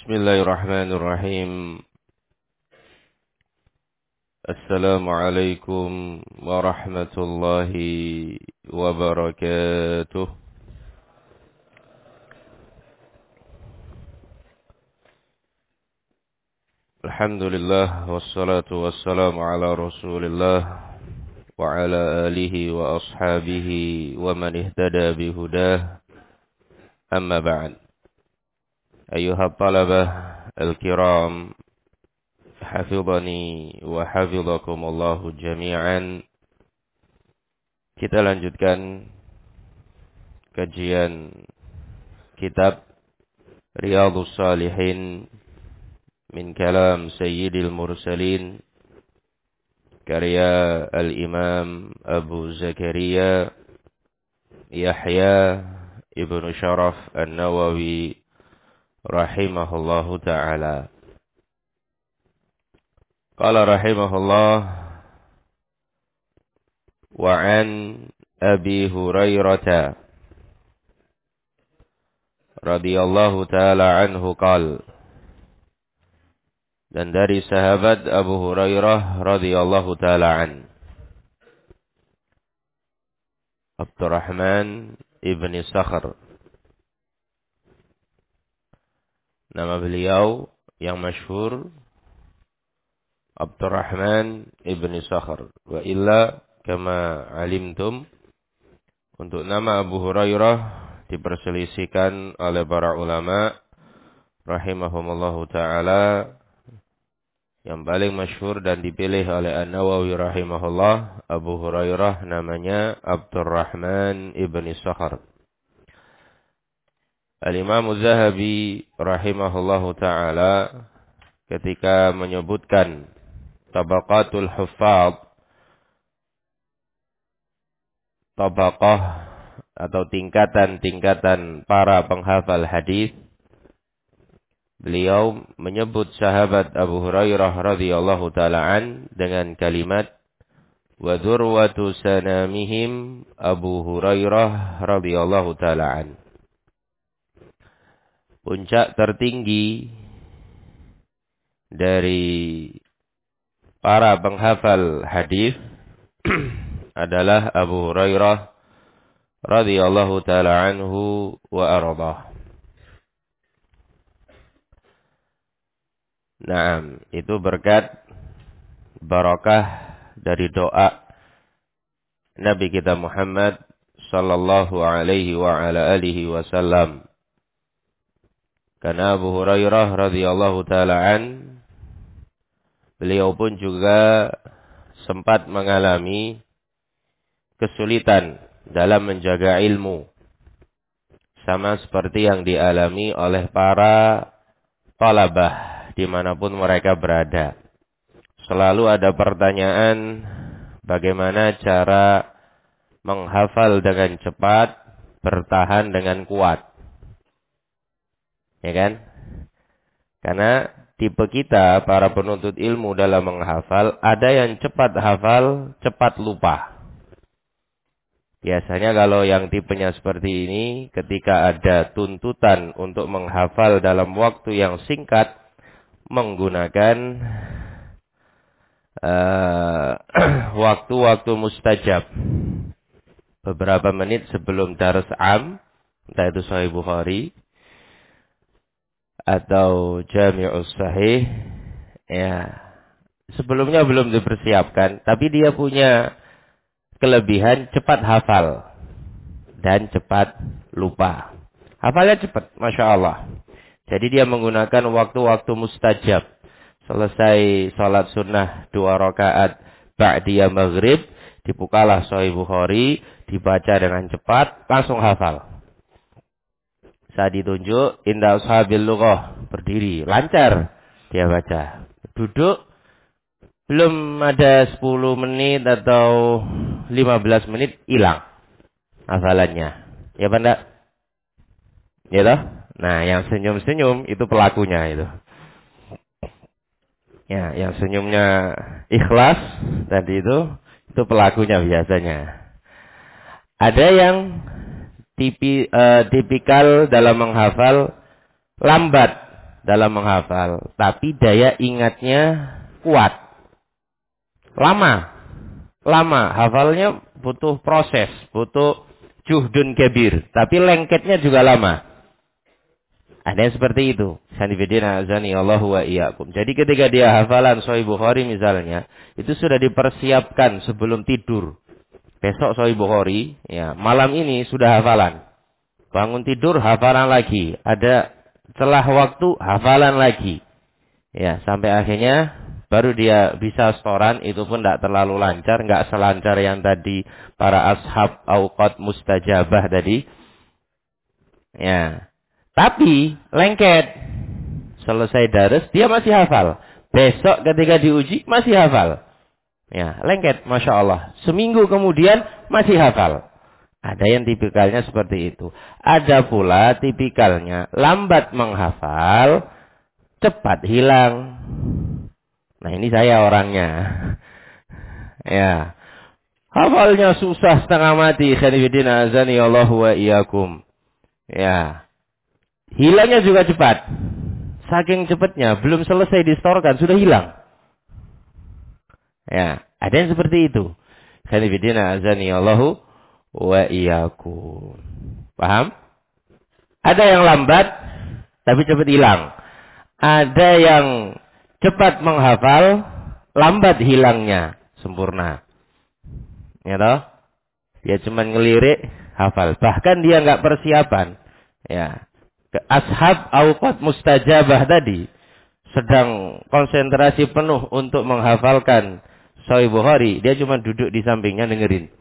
Bismillahirrahmanirrahim. Assalamualaikum warahmatullahi wabarakatuh. Alhamdulillah wassalatu wassalamu ala Rasulillah wa ala alihi wa ashabihi wa man ihtada bihudah. Amma ba'd. Ayuha talabah al-kiram, hafidhani wa hafidhakumullahu jami'an. Kita lanjutkan kajian kitab Riyadhus Shalihin min kalam Sayyidil Mursalin, karya al-Imam Abu Zakaria Yahya ibn Sharaf an-Nawawi rahimahullahu ta'ala. Qala rahimahullah wa an Abi Hurairah radhiyallahu ta'ala anhu qala, dan dari sahabat Abu Hurairah radhiyallahu ta'ala an, Abdurrahman ibn Sakhr, nama beliau yang masyhur Abdurrahman ibn Sakhr. Wa illa kama alimtum, untuk nama Abu Hurairah diperselisihkan oleh para ulama rahimahumullahu ta'ala. Yang paling masyhur dan dipilih oleh An-Nawawi rahimahullah, Abu Hurairah namanya Abdurrahman ibn Sakhr. Al-Imam Az-Zahabi rahimahullahu ta'ala ketika menyebutkan tabaqatul huffaz, tabaqah atau tingkatan-tingkatan para penghafal hadis, beliau menyebut sahabat Abu Hurairah radhiyallahu ta'ala an dengan kalimat wa dzurwatu sanamihim Abu Hurairah radhiyallahu ta'ala an. Puncak tertinggi dari para penghafal hadis adalah Abu Hurairah radhiyallahu ta'ala anhu wa ardhah. Naam, itu berkat barakah dari doa Nabi kita Muhammad sallallahu alaihi wa ala alihi wasallam. Karena Abu Hurairah radhiyallahu ta'ala an, beliau pun juga sempat mengalami kesulitan dalam menjaga ilmu, sama seperti yang dialami oleh para talabah dimanapun mereka berada. Selalu ada pertanyaan, bagaimana cara menghafal dengan cepat, bertahan dengan kuat. Ya kan? Karena tipe kita, para penuntut ilmu dalam menghafal, ada yang cepat hafal, cepat lupa. Biasanya kalau yang tipenya seperti ini, ketika ada tuntutan untuk menghafal dalam waktu yang singkat, menggunakan waktu-waktu mustajab. Beberapa menit sebelum dars am, entah itu Sahih Bukhari atau Jami'us Sahih, ya, sebelumnya belum dipersiapkan, tapi dia punya kelebihan cepat hafal dan cepat lupa. Hafalnya cepat, Masya Allah. Jadi dia menggunakan waktu-waktu mustajab. Selesai sholat sunnah 2 rakaat ba'diyah maghrib, dibukalah Sahih Bukhari, dibaca dengan cepat, langsung hafal. Saat ditunjuk, inda ashabil lughah, berdiri, lancar dia baca. Duduk, belum ada 10 menit atau 15 menit, hilang hafalannya. Ya Pak Ndak? Ya toh? Nah, yang senyum-senyum itu pelakunya itu. Ya, yang senyumnya ikhlas tadi itu pelakunya biasanya. Ada yang tipikal dalam menghafal lambat dalam menghafal, tapi daya ingatnya kuat. Lama. Hafalnya butuh proses, butuh juhdun kabir, tapi lengketnya juga lama. Ada yang seperti itu. Sanifidina azani Allahu wa iyyakum. Jadi ketika dia hafalan Sahih Bukhari misalnya, itu sudah dipersiapkan sebelum tidur. Besok Sahih Bukhari, ya, malam ini sudah hafalan. Bangun tidur hafalan lagi. Ada celah waktu hafalan lagi. Ya, sampai akhirnya baru dia bisa setoran, itu pun tidak terlalu lancar, nggak selancar yang tadi para ashab auqat mustajabah tadi. Ya. Tapi lengket. Selesai daras dia masih hafal. Besok ketika diuji masih hafal. Ya, lengket, Masya Allah. Seminggu kemudian masih hafal. Ada yang tipikalnya seperti itu. Ada pula tipikalnya lambat menghafal, cepat hilang. Nah, ini saya orangnya. Ya. Hafalnya susah setengah mati. Khanifidina azani Allahu wa iyyakum. Ya. Hilangnya juga cepat. Saking cepatnya, belum selesai distorkan, sudah hilang. Ya, ada yang seperti itu. Khanifidina azani Allahu wa iyyakum. Paham? Ada yang lambat, tapi cepat hilang. Ada yang cepat menghafal, lambat hilangnya, sempurna. Ya toh? Dia cuma ngelirik, hafal. Bahkan dia nggak persiapan. Ya. Ashab auqat mustajabah tadi sedang konsentrasi penuh untuk menghafalkan Sahih Bukhari, dia cuma duduk di sampingnya dengerin.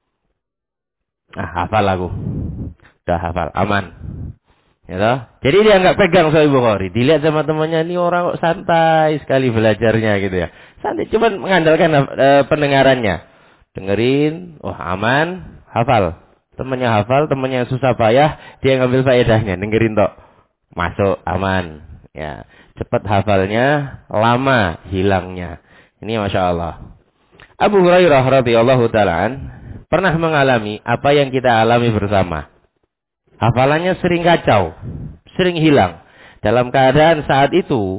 Hafal aku. Udah hafal, aman. Ya toh? Jadi dia nggak pegang Sahih Bukhari. Dilihat sama temannya, ini orang kok santai sekali belajarnya gitu ya. Santai, cuma mengandalkan pendengarannya. Dengerin, aman, hafal. Temannya hafal, temannya susah payah, dia ngambil faedahnya, dengerin tok. Masuk, aman. Ya, cepat hafalnya, lama hilangnya. Ini Masya Allah. Abu Hurairah radhiyallahu ta'ala pernah mengalami apa yang kita alami bersama. Hafalannya sering kacau, sering hilang. Dalam keadaan saat itu,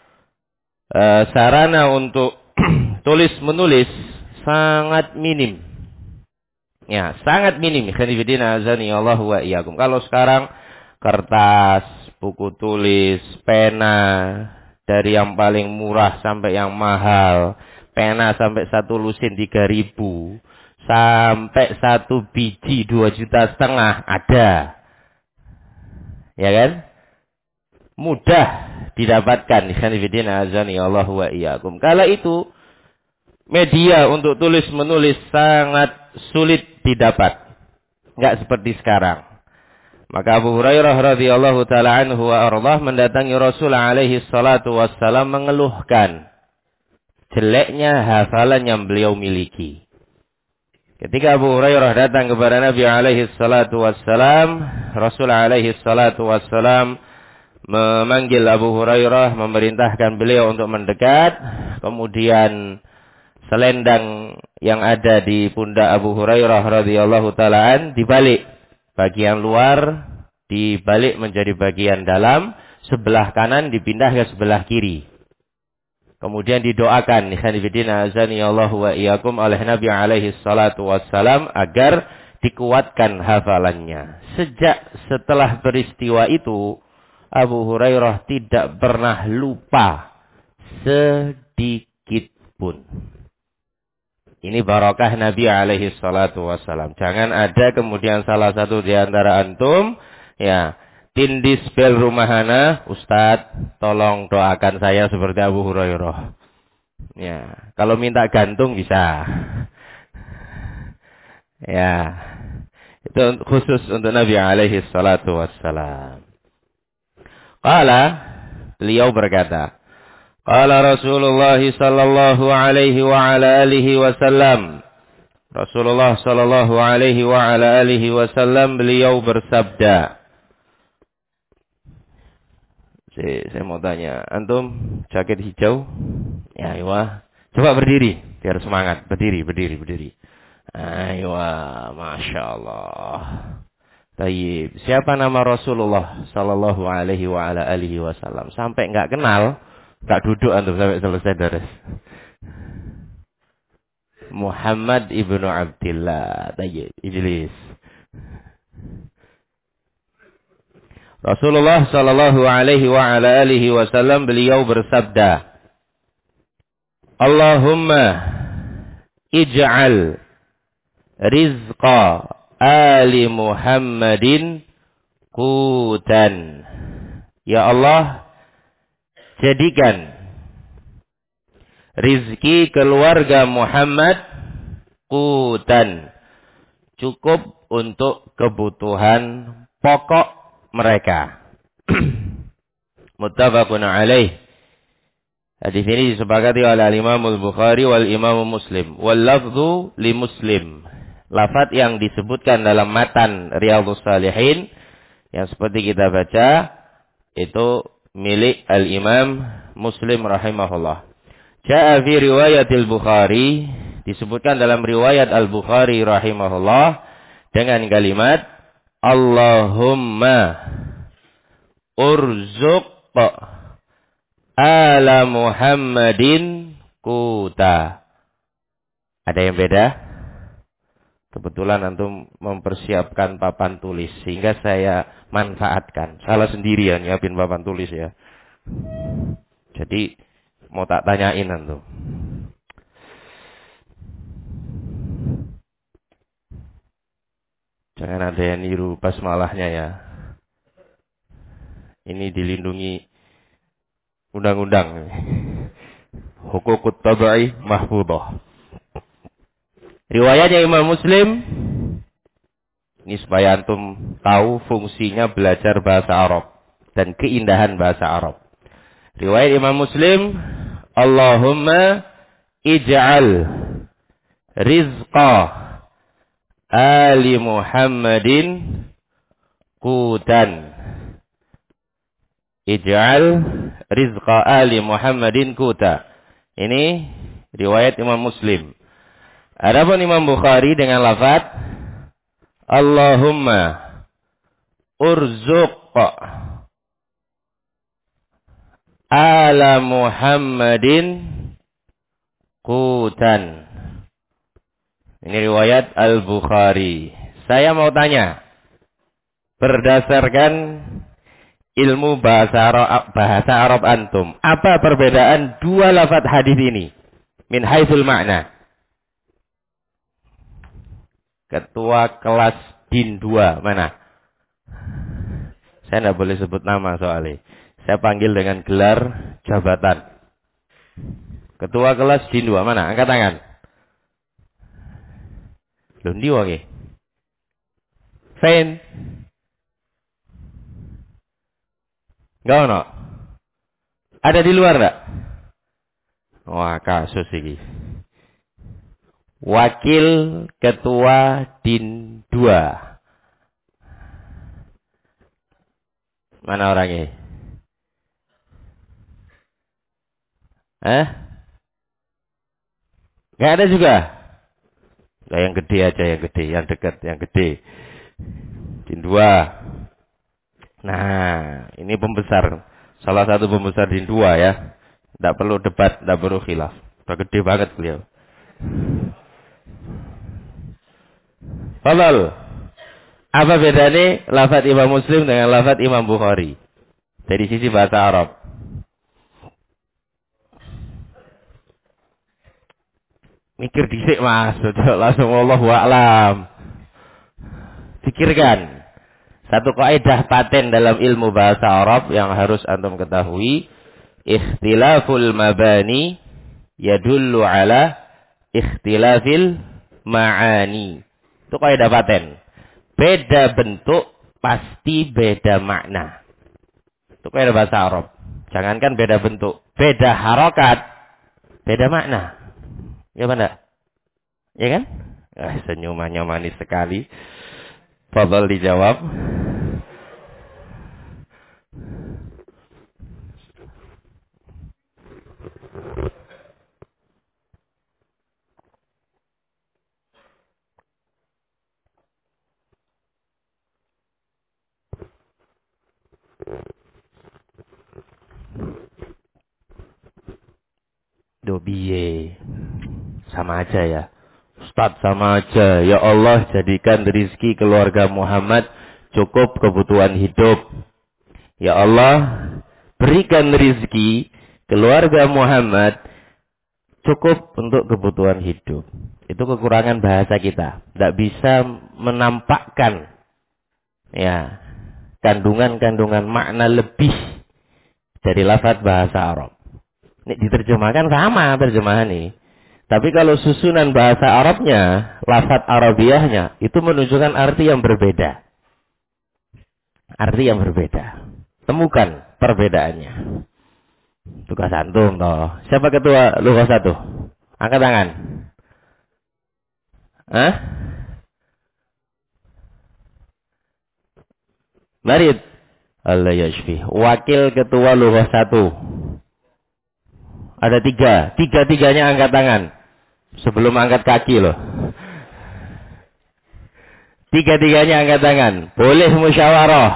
sarana untuk tulis menulis sangat minim. Ya, sangat minim. Khanifidina azani Allahu wa iyyakum. Kalau sekarang kertas, buku tulis, pena, dari yang paling murah sampai yang mahal. Pena sampai 1 lusin 3.000. Sampai 1 biji 2,5 juta ada. Ya kan? Mudah didapatkan. Khanifidina azani Allahu wa iyyakum. Kala itu media untuk tulis menulis sangat sulit didapat. Enggak seperti sekarang. Maka Abu Hurairah radhiyallahu taala anhu wa ardhah mendatangi Rasul alaihi salatu wassalam mengeluhkan jeleknya hafalan yang beliau miliki. Ketika Abu Hurairah datang kepada Nabi alaihi salatu wassalam, Rasul alaihi salatu wassalam memanggil Abu Hurairah, memerintahkan beliau untuk mendekat. Kemudian selendang yang ada di pundak Abu Hurairah radhiyallahu taala dibalik. Bagian luar dibalik menjadi bagian dalam, sebelah kanan dipindah ke sebelah kiri. Kemudian didoakan Khanifidina azani Allahu wa iyyakum oleh Nabi alaihi salatu wassalam agar dikuatkan hafalannya. Setelah peristiwa itu, Abu Hurairah tidak pernah lupa sedikit pun. Ini barakah Nabi alaihi salatu wassalam. Jangan ada kemudian salah satu di antara antum, ya, tindis bel rumahana, Ustadz, tolong doakan saya seperti Abu Hurairah. Ya, kalau minta gantung bisa. Ya, itu khusus untuk Nabi alaihi salatu wassalam. Beliau berkata, Qala Rasulullah sallallahu alaihi wa ala alihi wasallam. Rasulullah sallallahu alaihi wa ala alihi wasallam beliau bersabda. Saya mau tanya, antum jaket hijau? Ya, iya. Coba berdiri biar semangat. Berdiri. Ayo, Masya Allah. Tayyib. Siapa nama Rasulullah sallallahu alaihi wa ala alihi wasallam? Sampai enggak kenal, enggak duduk antum sampai selesai deres. Muhammad ibnu Abdullah. Tayyib. Iblis. Rasulullah sallallahu alaihi wa ala alihi wasallam beliau bersabda, Allahumma ij'al rizqa ali Muhammadin qutan. Ya Allah, jadikan rizki keluarga Muhammad qutan, cukup untuk kebutuhan pokok mereka. Muttafaqun alaih. Hadis ini disepakati oleh Imam Al-Bukhari wal Imam Muslim. Wal lafzu li Muslim. Lafaz yang disebutkan dalam matan Riyadhus Shalihin yang seperti kita baca itu milik Al-Imam Muslim rahimahullah. Ja'a fi riwayatil Bukhari, disebutkan dalam riwayat Al-Bukhari rahimahullah dengan kalimat Allahumma urzuq ala Muhammadin quta. Ada yang beda? Kebetulan antum mempersiapkan papan tulis sehingga saya manfaatkan. Salah sendirian nyiapin papan tulis ya. Jadi mau tak tanyain antum. Jangan ada yang niru basmalahnya ya. Ini dilindungi undang-undang. Hukukut tabai mahfudhah. Riwayatnya Imam Muslim. Ini supaya antum tahu fungsinya belajar bahasa Arab dan keindahan bahasa Arab. Riwayat Imam Muslim, Allahumma ij'al rizqa ali Muhammadin qutan. Ij'al rizqa ali Muhammadin quta. Ini riwayat Imam Muslim. Adapun Imam Bukhari dengan lafaz Allahumma urzuq ala Muhammadin qutan. Ini riwayat Al-Bukhari. Saya mau tanya, berdasarkan ilmu bahasa Arab antum, apa perbedaan dua lafaz hadis ini? Min haitsul makna. Ketua kelas DIN 2 mana? Saya tidak boleh sebut nama soalnya. Saya panggil dengan gelar jabatan. Ketua kelas DIN 2 mana? Angkat tangan. Loh, ndi wae? Fen. Enggak ono. Ada di luar enggak? Wah, kasus ini. Wakil Ketua DIN 2. Mana orangnya? Nggak ada juga? Nah, yang gede aja, yang gede, yang dekat, yang gede. DIN 2. Nah, ini pembesar. Salah satu pembesar DIN 2 ya. Tidak perlu debat, tidak perlu khilaf. Udah gede banget beliau. Fadhal. Apa bedanya lafaz Imam Muslim dengan lafaz Imam Bukhari? Dari sisi bahasa Arab. Mikir dhisik Mas, langsung wallahu a'lam. Pikirkan. Satu kaidah paten dalam ilmu bahasa Arab yang harus antum ketahui, ikhtilaful mabani yadullu ala ikhtilafil ma'ani. Itu kaidah paten. Beda bentuk pasti beda makna. Itu kaidah bahasa Arab. Jangankan beda bentuk, beda harokat, beda makna. Ya benar? Ya kan? Senyumannya manis sekali. Fadhal dijawab. Do piye? Sama aja ya. Ustaz sama aja. Ya Allah, jadikan rizki keluarga Muhammad cukup kebutuhan hidup. Ya Allah, berikan rizki keluarga Muhammad cukup untuk kebutuhan hidup. Itu kekurangan bahasa kita. Tidak bisa menampakkan ya kandungan-kandungan makna lebih dari lafaz bahasa Arab. Ini diterjemahkan sama terjemahan ini. Tapi kalau susunan bahasa Arabnya, lafaz Arabiahnya itu menunjukkan arti yang berbeda. Arti yang berbeda. Temukan perbedaannya. Tugas antum toh. Siapa ketua Lughah 1? Angkat tangan. Hah? Marid. Allah yashfi. Wakil ketua Lughah 1. Ada 3. Tiga-tiganya angkat tangan. Sebelum angkat kaki loh. Tiga-tiganya angkat tangan. Boleh musyawarah.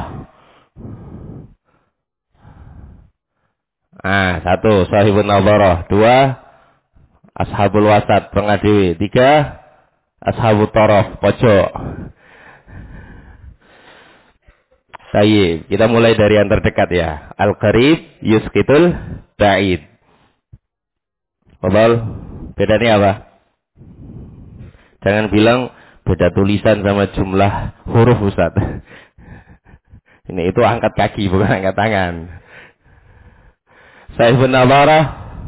Satu, sahibun nadharah. 2, ashabul wasat, pengadewi. 3, ashabul taraf, pojok. Baik, kita mulai dari yang terdekat ya. Al-qarib yusqitul ba'id. Betul? Bedanya apa? Jangan bilang beda tulisan sama jumlah huruf Ustaz. Ini itu angkat kaki bukan angkat tangan. Sahibun nadharah.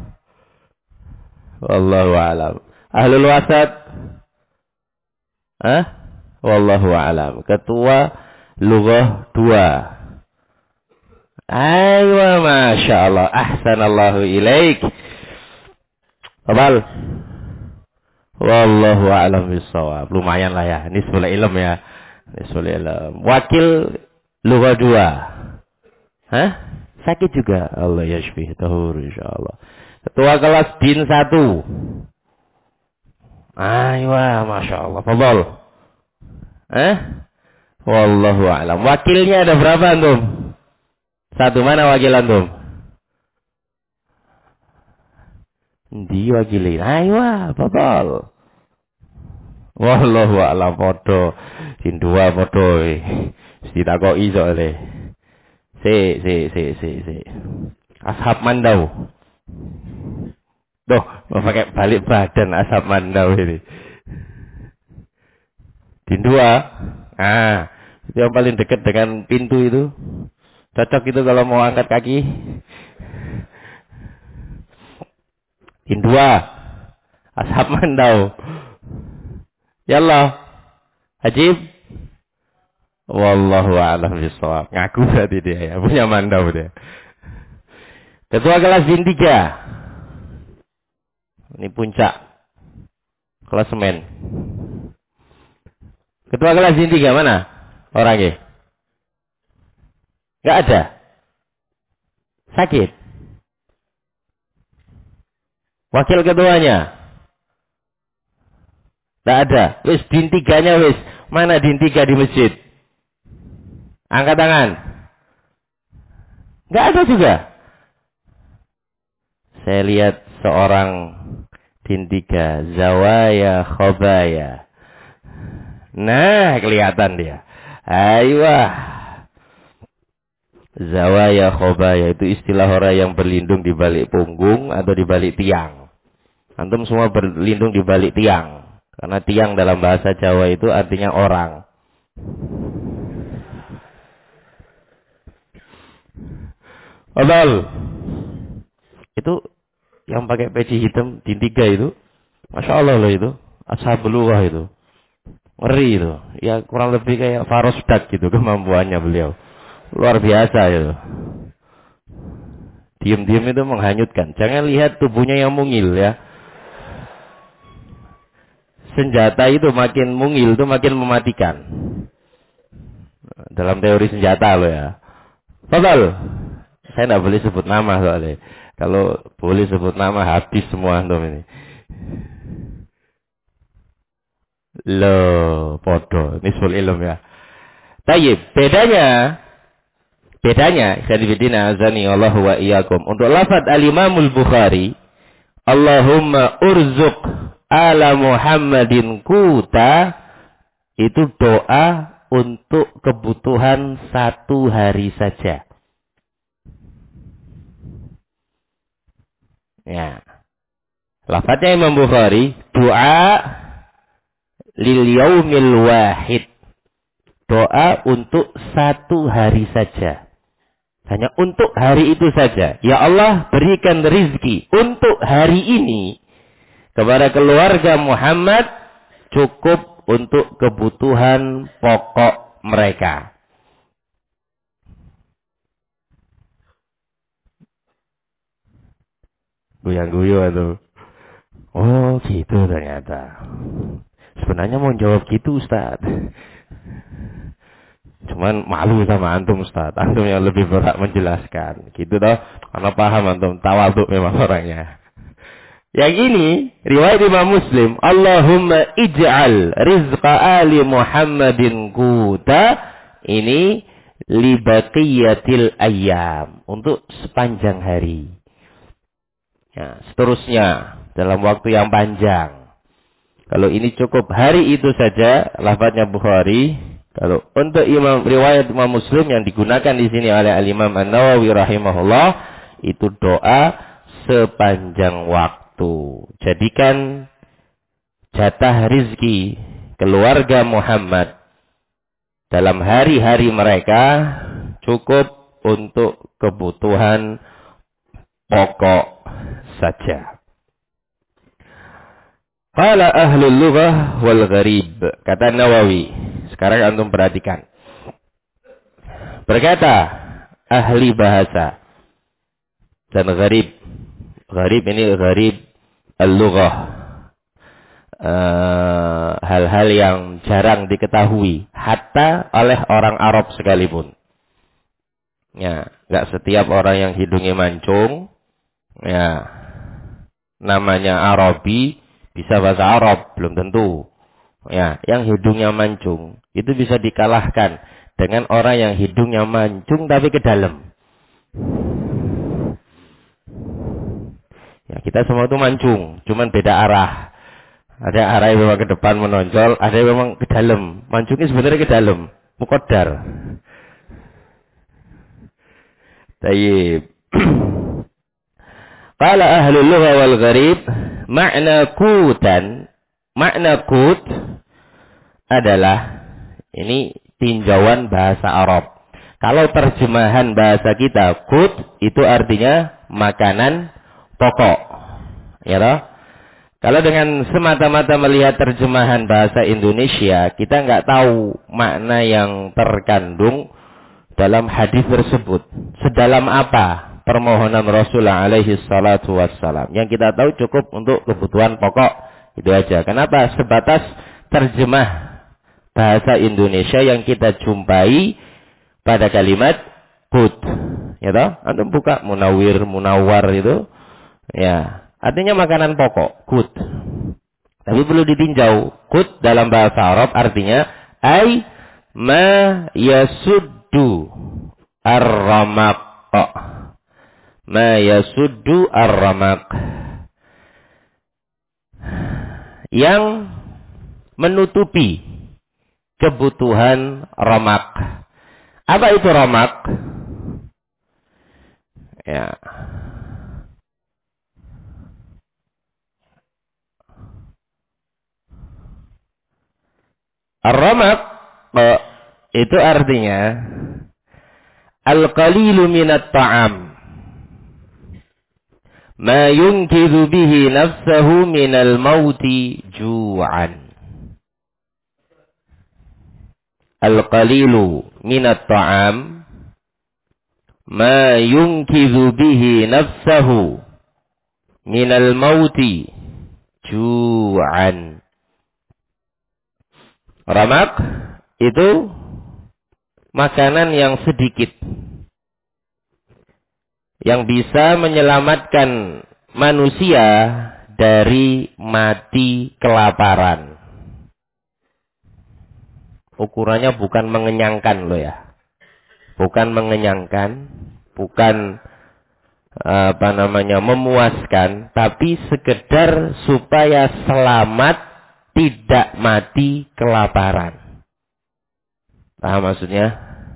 Wallahu a'lam. Ahlul wasat. Wallahu a'lam. Ketua Lughah 2. Aywa, Masya Allah. Ahsanallahu ilaik. Abal. Wallahu a'lam bissawab. Lumayan lah ya. Nisful ilm ya. Nisful ilm. Wakil Lughah 2. Sakit juga. Allah yashfih tahur insyaallah. Ketua kelas din 1. Aywa, Masya Allah. Fadal. Wallahu a'lam. Wakilnya ada berapa antum? 1, mana wakil antum? Diwakili. Aywa, fadal. Wallahu a'lam podo. Din 2 podo. Ditakoki soalnya. Si. Ashab mandau. Duh, mau pakai balik badan ashab mandau ini. Din 2. Itu yang paling dekat dengan pintu itu. Cocok itu kalau mau angkat kaki. Din 2. Ashab mandau. Yallah. Hajib. Wallahu a'lam bishawab. Ngaku berarti dia ya. Punya mandau dia. Ketua kelas din 3. Ini puncak. Klasemen. Ketua kelas din 3 mana? Orangnya? Gak ada. Sakit. Wakil ketuanya? Gak ada. Wis din 3-nya wis. Mana din 3 di masjid? Angkat tangan. Gak ada juga. Saya lihat seorang din 3. Zawaya khobaya. Nah, kelihatan dia. Aiyah. Zawaya khobaya itu istilah orang yang berlindung di balik punggung atau di balik tiang. Antum semua berlindung di balik tiang. Karena tiang dalam bahasa Jawa itu artinya orang. Betul. Itu yang pakai peci hitam din 3 itu. Masya Allah loh itu. Ashabul lughah itu. Ngeri itu. Ya kurang lebih kayak Farosdak gitu kemampuannya beliau. Luar biasa itu. Diam-diam itu menghanyutkan. Jangan lihat tubuhnya yang mungil ya. Senjata itu makin mungil itu makin mematikan. Dalam teori senjata loh ya. Betul. Saya tidak boleh sebut nama soalnya. Kalau boleh sebut nama habis semua antum ini. Loh, podo. Nisful ilm ya. Tayyib, bedanya, khadifidina azani Allah wa iyyakum. Untuk lafaz al-Imamul Bukhari, Allahumma urzuq ala Muhammadin kuta, itu doa untuk kebutuhan 1 hari saja. Ya. Lafadznya Imam Bukhari, doa lil yaumil wahid. Doa untuk 1 hari saja. Hanya untuk hari itu saja. Ya Allah, berikan rizki untuk hari ini kepada keluarga Muhammad, cukup untuk kebutuhan pokok mereka. Goyang-goyo itu. Oh gitu ternyata. Sebenarnya mau jawab gitu Ustaz. Cuman malu sama antum Ustaz. Antum yang lebih berhak menjelaskan. Gitu toh. Karena paham antum. Tawaduk memang orangnya. Yang ini riwayat Imam Muslim. Allahumma ij'al rizqa ali Muhammadin quta. Ini libaqiyatil ayyam. Untuk sepanjang hari. Ya, seterusnya dalam waktu yang panjang. Kalau ini cukup hari itu saja, lafadznya Bukhari. Kalau untuk riwayat Imam Muslim yang digunakan di sini oleh Al-Imam An-Nawawi rahimahullah, itu doa sepanjang waktu. Jadikan jatah rizki keluarga Muhammad dalam hari-hari mereka cukup untuk kebutuhan pokok saja. Qala ahlul lughah wal gharib. Kata Nawawi. Sekarang antum perhatikan. Berkata ahli bahasa dan gharib. Gharib ini gharib al-lughah. Hal-hal yang jarang diketahui hatta oleh orang Arab sekalipun. Ya, enggak setiap orang yang hidungnya mancung ya namanya Arabi bisa bahasa Arab, belum tentu. Ya, yang hidungnya mancung itu bisa dikalahkan dengan orang yang hidungnya mancung tapi ke dalam. Ya, kita semua itu mancung, cuman beda arah. Ada arah yang memang ke depan menonjol, ada yang memang ke dalam. Mancungnya sebenarnya ke dalam, muqaddar. Tayyib. Qala ahlul lugha wal gharib, makna kut adalah ini tinjauan bahasa Arab. Kalau terjemahan bahasa kita, kut itu artinya makanan pokok. Ya toh? Kalau dengan semata-mata melihat terjemahan bahasa Indonesia, kita nggak tahu makna yang terkandung dalam hadis tersebut. Sedalam apa permohonan Rasulullah alaihi salatu wassalam. Yang kita tahu cukup untuk kebutuhan pokok. Itu aja. Kenapa? Sebatas terjemah bahasa Indonesia yang kita jumpai pada kalimat kut. Ya toh? Antum buka munawir, munawar itu. Ya. Artinya makanan pokok. Kut. Tapi perlu ditinjau. Kut dalam bahasa Arab artinya ay ma yasuddu ar-ramaq. Ma yasuddu ar-ramaq. Yang menutupi kebutuhan ramak. Apa itu ramak? Ya. Ar-ramaq itu artinya al-qalilu minat ta'am. Ma yunkidhu bihi nafsahu minal mauti ju'an. Al-qalilu minat ta'am. Ma yunkidhu bihi nafsahu minal mauti ju'an. Ramak itu makanan yang sedikit yang bisa menyelamatkan manusia dari mati kelaparan. Ukurannya bukan mengenyangkan loh ya. Bukan mengenyangkan, bukan memuaskan, tapi sekedar supaya selamat, tidak mati kelaparan. Paham maksudnya?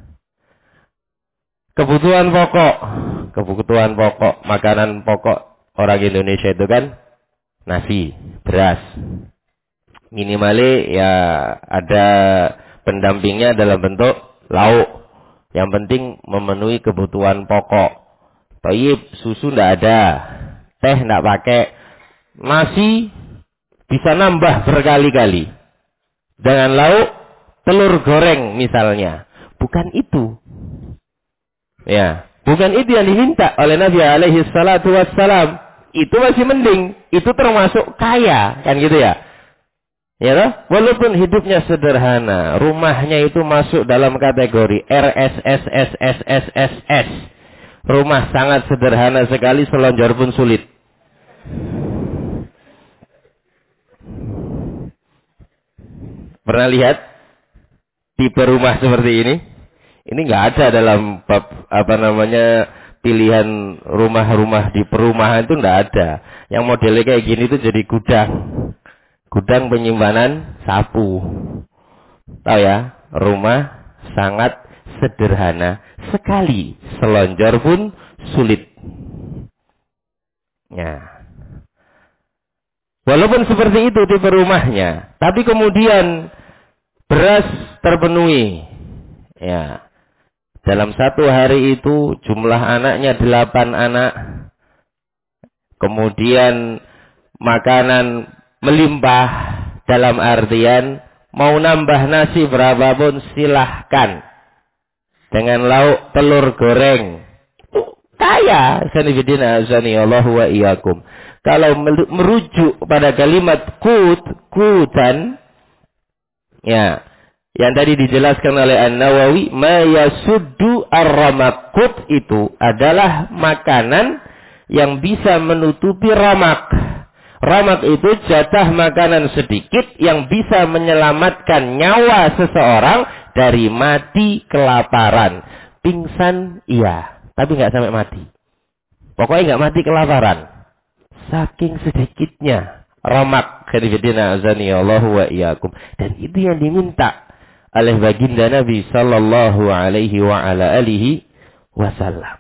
Kebutuhan pokok, makanan pokok orang Indonesia itu kan nasi, beras. Minimale ya ada pendampingnya dalam bentuk lauk. Yang penting memenuhi kebutuhan pokok. Toyib, susu ndak ada, teh ndak pakai, nasi bisa nambah berkali-kali. Dengan lauk, telur goreng misalnya. Bukan itu. Ya, bukan itu yang diminta oleh Nabi alaihi salatu wassalam. Itu masih mending. Itu termasuk kaya, kan gitu ya. Ya toh? Walaupun hidupnya sederhana, rumahnya itu masuk dalam kategori RSSSSSSS. Rumah sangat sederhana sekali, selonjor pun sulit. Pernah lihat tipe rumah seperti ini? Ini nggak ada dalam bab pilihan rumah-rumah di perumahan itu nggak ada. Yang modelnya kayak gini itu jadi gudang penyimpanan sapu. Tahu ya, rumah sangat sederhana sekali, selonjor pun sulit. Ya. Walaupun seperti itu tipe rumahnya, tapi kemudian beras terpenuhi. Ya. Dalam satu hari itu jumlah anaknya 8 anak. Kemudian makanan melimpah, dalam artian mau nambah nasi berapapun silahkan. Dengan lauk telur goreng. Kaya. Sanibidina azani Allah wa iyakum. Kalau merujuk pada kalimat kutan. Ya. Yang tadi dijelaskan oleh An-Nawawi, ma yasuddu ar-ramakut itu adalah makanan yang bisa menutupi ramak. Ramak itu jatah makanan sedikit yang bisa menyelamatkan nyawa seseorang dari mati kelaparan. Pingsan iya, tapi nggak sampai mati. Pokoknya nggak mati kelaparan. Saking sedikitnya ramak. Khairuddin azani Allahu wa iyyakum. Dan itu yang diminta oleh baginda Nabi sallallahu alaihi wa ala alihi wasallam.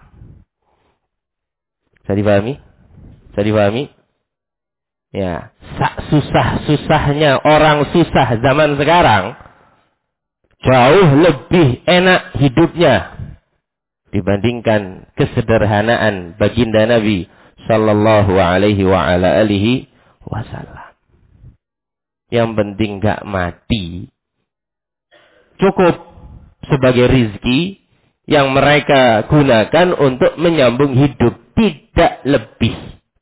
Bisa dipahami? Bisa dipahami? Ya, susah-susahnya orang susah zaman sekarang jauh lebih enak hidupnya dibandingkan kesederhanaan baginda Nabi sallallahu alaihi wa ala alihi wasallam. Yang penting gak mati, cukup sebagai rizki yang mereka gunakan untuk menyambung hidup, tidak lebih.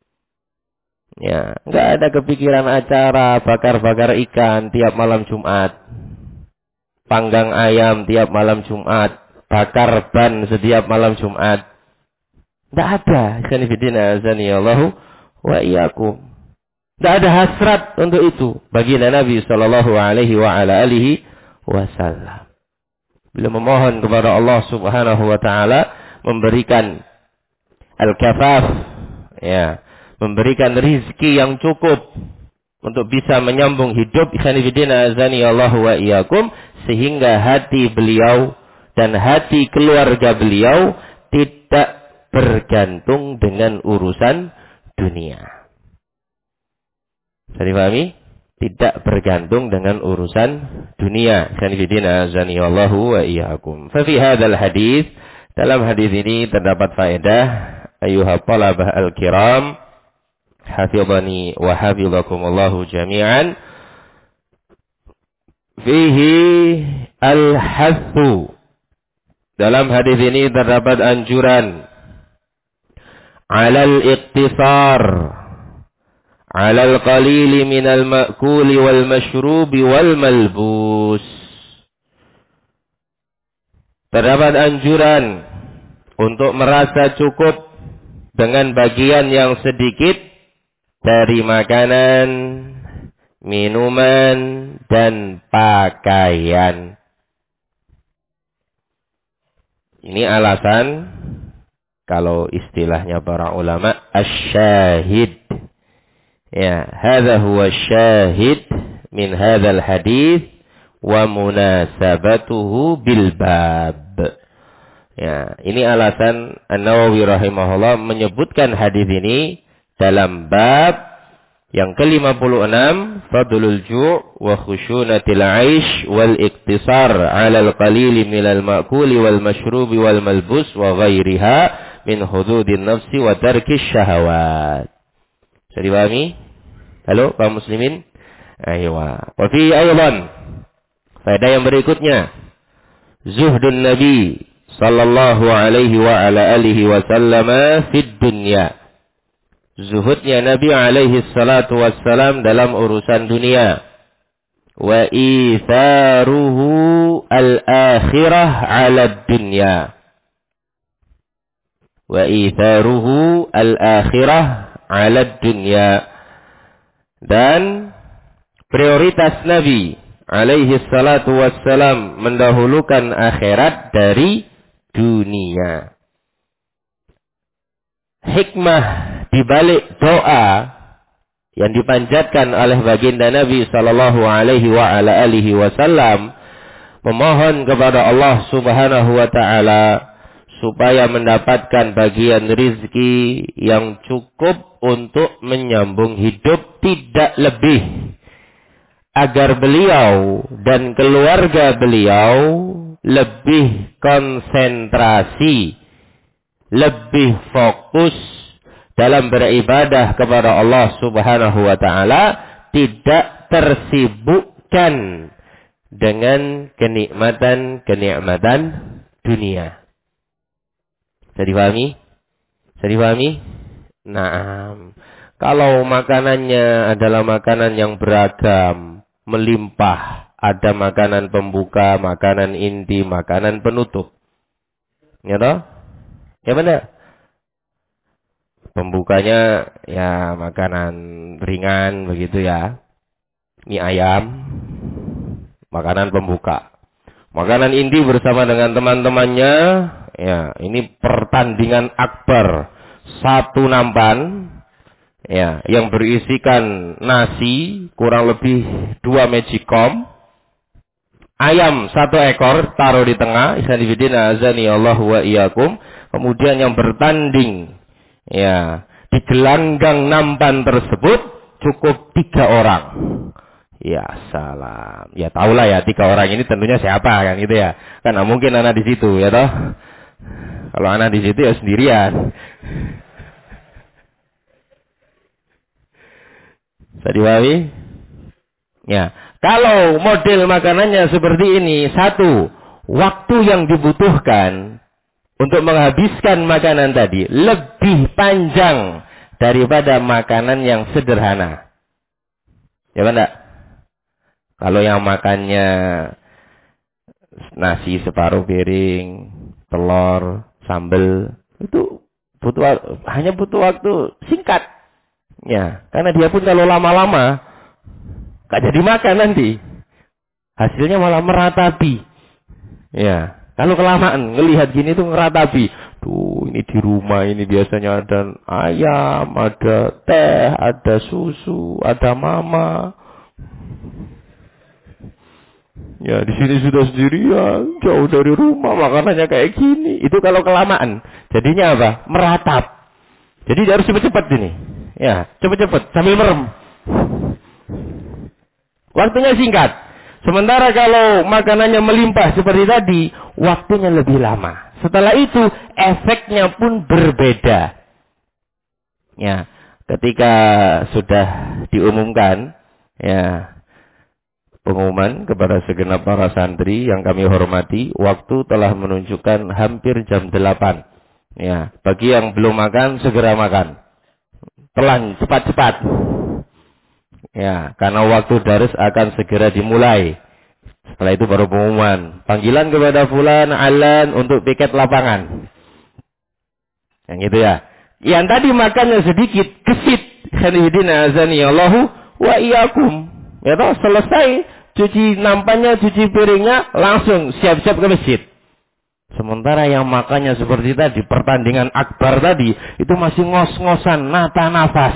Ya, nggak ada kepikiran acara bakar-bakar ikan tiap malam Jumat, panggang ayam tiap malam Jumat, bakar ban setiap malam Jumat. Nggak ada. Sanibidina azanillahu wa iyyakum. Nggak ada hasrat untuk itu bagi Nabi sallallahu alaihi wa ala alihi wasallam. Beliau memohon kepada Allah Subhanahu wa taala memberikan al-kafaf, ya, memberikan rizki yang cukup untuk bisa menyambung hidup sanibidina azani Allah wa iyyakum, sehingga hati beliau dan hati keluarga beliau tidak bergantung dengan urusan dunia. Bisa dipahami? Tidak bergantung dengan urusan dunia. Sanibidina azani Allah wa iyyakum. Fa fi hadzal hadis, dalam hadis ini terdapat faedah, ayuha talabah al-kiram, hafizani wa hafizakumullahu jami'an. Fihi al-hathu. Dalam hadis ini terdapat anjuran alal iqtisar, alal qalili minal ma'kuli wal mashrubi wal malbus. Terdapat anjuran untuk merasa cukup dengan bagian yang sedikit dari makanan, minuman, dan pakaian. Ini alasan Kalau istilahnya para ulama, asy-syahid. Ya, hadza huwa syahid min hadzal hadits wa munasabatuhu bil bab. Ya, ini alasan An-Nawawi rahimahullah menyebutkan hadis ini dalam bab yang ke-56, fadlul ju' wa khushunatil 'aish wal iktisar 'ala al-qalili minal ma'kuli wal mashrubi wal malbus wa ghairiha min hududin nafsi wa tarkis syahawat. Bisa dipahami? Halo, kaum muslimin? Aywa. Wa fi aydan, faedah yang berikutnya, zuhdun Nabi sallallahu alaihi wa ala alihi wa sallama fid dunya. Zuhudnya Nabi alaihi salatu wassalam dalam urusan dunia. Wa itharuhu al-akhirah ala dunya. Wa itharuhu al-akhirah ala dunya. Dan prioritas Nabi alaihi salatu wassalam mendahulukan akhirat dari dunia. Hikmah di balik doa yang dipanjatkan oleh baginda Nabi sallallahu alaihi wa ala alihi wasallam memohon kepada Allah Subhanahu wa taala supaya mendapatkan bagian rizki yang cukup untuk menyambung hidup, tidak lebih, agar beliau dan keluarga beliau lebih konsentrasi, lebih fokus dalam beribadah kepada Allah Subhanahu wa taala, tidak tersibukkan dengan kenikmatan-kenikmatan dunia. Bisa dipahami? Bisa dipahami? Nah, kalau makanannya adalah makanan yang beragam, melimpah, ada makanan pembuka, makanan inti, makanan penutup. Ya toh? Ya benar. Pembukanya ya makanan ringan begitu ya. Mie ayam, makanan pembuka. Makanan inti bersama dengan teman-temannya, ya ini pertandingan akbar. Satu nampan, ya yang berisikan nasi kurang lebih 2 magicom. Ayam 1 ekor taruh di tengah, ikhwanifidina azani Allah wa iyyakum. Kemudian yang bertanding, ya di gelanggang nampan tersebut cukup 3 orang. Ya salam. Ya tahulah ya 3 orang ini tentunya siapa kan gitu ya. Kan mungkin anak di situ ya toh. Kalau anak di situ ya sendirian. Bisa dipahami? Ya. Kalau model makanannya seperti ini, satu, waktu yang dibutuhkan untuk menghabiskan makanan tadi lebih panjang daripada makanan yang sederhana. Ya kan enggak? Kalau yang makannya nasi separuh piring, telur, sambal, itu hanya butuh waktu singkat. Ya, karena dia pun kalau lama-lama gak jadi makan nanti. Hasilnya malah meratapi. Ya, kalau kelamaan ngelihat gini tuh ngeratapi. Tuh, ini di rumah ini biasanya ada ayam, ada teh, ada susu, ada mama. Ya, di sini sudah sendirian, jauh dari rumah, makanannya kayak gini. Itu kalau kelamaan. Jadinya apa? Meratap. Jadi dia harus cepat-cepat ini. Ya, cepat-cepat sambil merem. Waktunya singkat. Sementara kalau makanannya melimpah seperti tadi, waktunya lebih lama. Setelah itu, efeknya pun berbeda. Ya, ketika sudah diumumkan, ya, pengumuman kepada segenap para santri yang kami hormati, waktu telah menunjukkan hampir jam 8. Ya, bagi yang belum makan, segera makan. Pelan, cepat-cepat. Ya, karena waktu daris akan segera dimulai. Setelah itu baru pengumuman. Panggilan kepada fulan, alan untuk piket lapangan. Yang gitu ya. Yang tadi makannya sedikit, kesit. Khanidina azani Allahu wa iyyakum. Ya toh, selesai cuci nampannya, cuci piringnya, langsung siap-siap ke masjid. Sementara yang makannya seperti tadi, pertandingan akbar tadi, itu masih ngos-ngosan, nata nafas.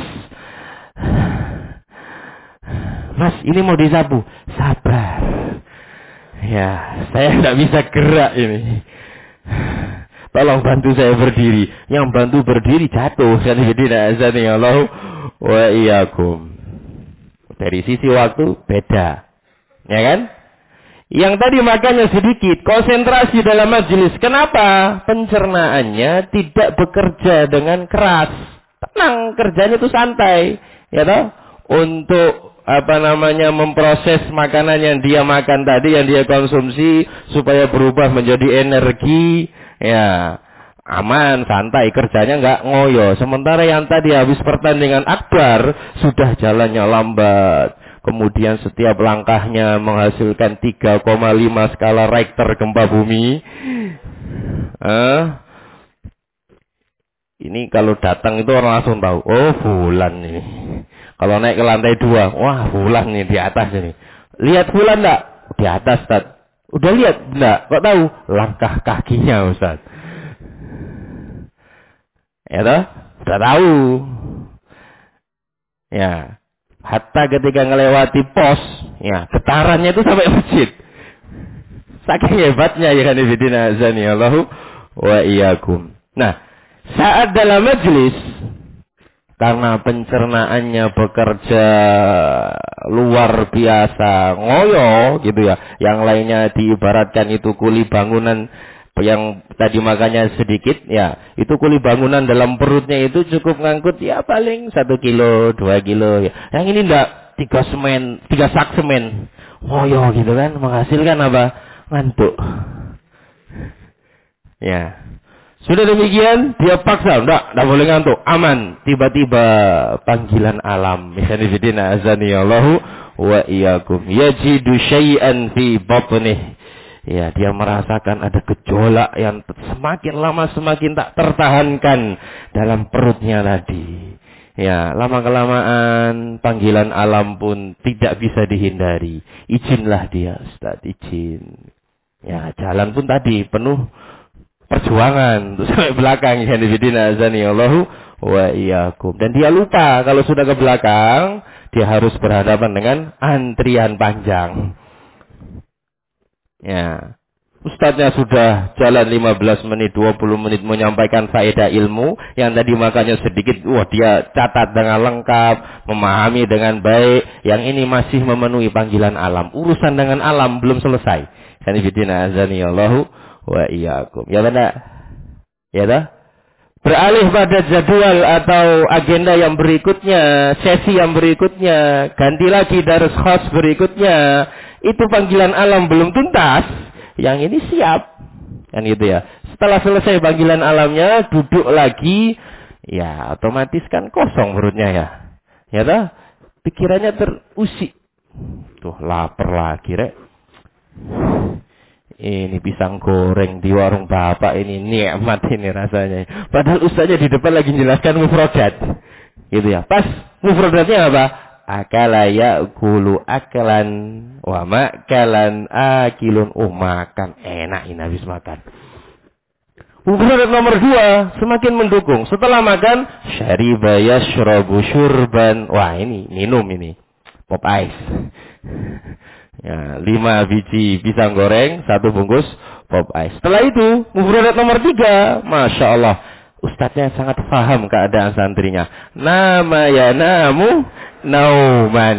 Mas, ini mau disapu. Sabar. Ya, saya tidak bisa gerak ini. Tolong bantu saya berdiri. Yang bantu berdiri jatuh. Jadi Allah wa iyyakum. Dari sisi waktu beda. Ya kan? Yang tadi makannya sedikit, konsentrasi dalam majelis. Kenapa? Pencernaannya tidak bekerja dengan keras. Tenang, kerjanya itu santai. Ya toh? Untuk memproses makanan yang dia makan tadi, yang dia konsumsi, supaya berubah menjadi energi. Ya, aman, santai, kerjanya nggak ngoyo. Sementara yang tadi habis pertandingan akbar, sudah jalannya lambat. Kemudian setiap langkahnya menghasilkan 3,5 skala Richter gempa bumi. Ini kalau datang itu orang langsung tahu, oh fulan ini. Kalau naik ke lantai 2, wah fulan nih di atas ini. Lihat fulan enggak? Di atas, Ustaz. Udah lihat? Enggak. Kok tahu? Langkah kakinya, Ustaz. Ya toh? Udah tahu. Ya. Hatta ketika ngelewati pos, ya, getarannya itu sampai masjid. Saking hebatnya ya kan ibidina azani Allahu wa iyyakum. Nah, saat dalam majelis, karena pencernaannya bekerja luar biasa, ngoyo gitu ya. Yang lainnya diibaratkan itu kuli bangunan yang tadi makannya sedikit, ya itu kuli bangunan dalam perutnya itu cukup ngangkut ya paling 1 kilo, 2 kilo ya. Yang ini enggak 3 sak semen, ngoyo gitu kan, menghasilkan apa? Ngantuk. Ya. Sudah demikian, dia paksa, enggak boleh ngantuk, aman. Tiba-tiba panggilan alam. Misalnya azani Allahu wa iyyakum. Yajidu syai'an fi batnih. Ya, dia merasakan ada gejolak yang semakin lama semakin tak tertahankan dalam perutnya tadi. Ya, lama-kelamaan panggilan alam pun tidak bisa dihindari. Izinlah dia, Ustaz, izin. Ya, jalan pun tadi penuh perjuangan untuk sampai belakang. Hadirin azani Allahu wa iyyakum. Dan dia lupa kalau sudah ke belakang, dia harus berhadapan dengan antrian panjang. Ya. Ustadznya sudah jalan 15 menit, 20 menit menyampaikan faedah ilmu. Yang tadi makanya sedikit, wah dia catat dengan lengkap, memahami dengan baik. Yang ini masih memenuhi panggilan alam. Urusan dengan alam belum selesai. Hadirin azani Allahu wa iyyakum. Ya benar? Ya dah? Beralih pada jadwal atau agenda yang berikutnya, sesi yang berikutnya, ganti lagi daras khas berikutnya. Itu panggilan alam belum tuntas, yang ini siap. Kan gitu ya. Setelah selesai panggilan alamnya, duduk lagi, ya otomatis kan kosong perutnya ya. Ya dah? Pikirannya terusik. Tuh lapar lagi, Rek. Ini pisang goreng di warung bapak ini nikmat ini rasanya. Padahal ustaznya di depan lagi menjelaskan mufradat. Gitu ya. Pas mufradatnya apa? Akala ya'kulu akalan wa makalan akilun. Oh makan. Enak ini habis makan. Mufradat nomor 2 semakin mendukung. Setelah makan, syariba yashrabu syurban. Wah ini minum ini. Pop ice. Ya, 5 biji pisang goreng, 1 bungkus pop ice. Setelah itu, mufradat nomor 3, Masya Allah, ustadznya sangat paham keadaan santrinya. Nama ya namu nauman.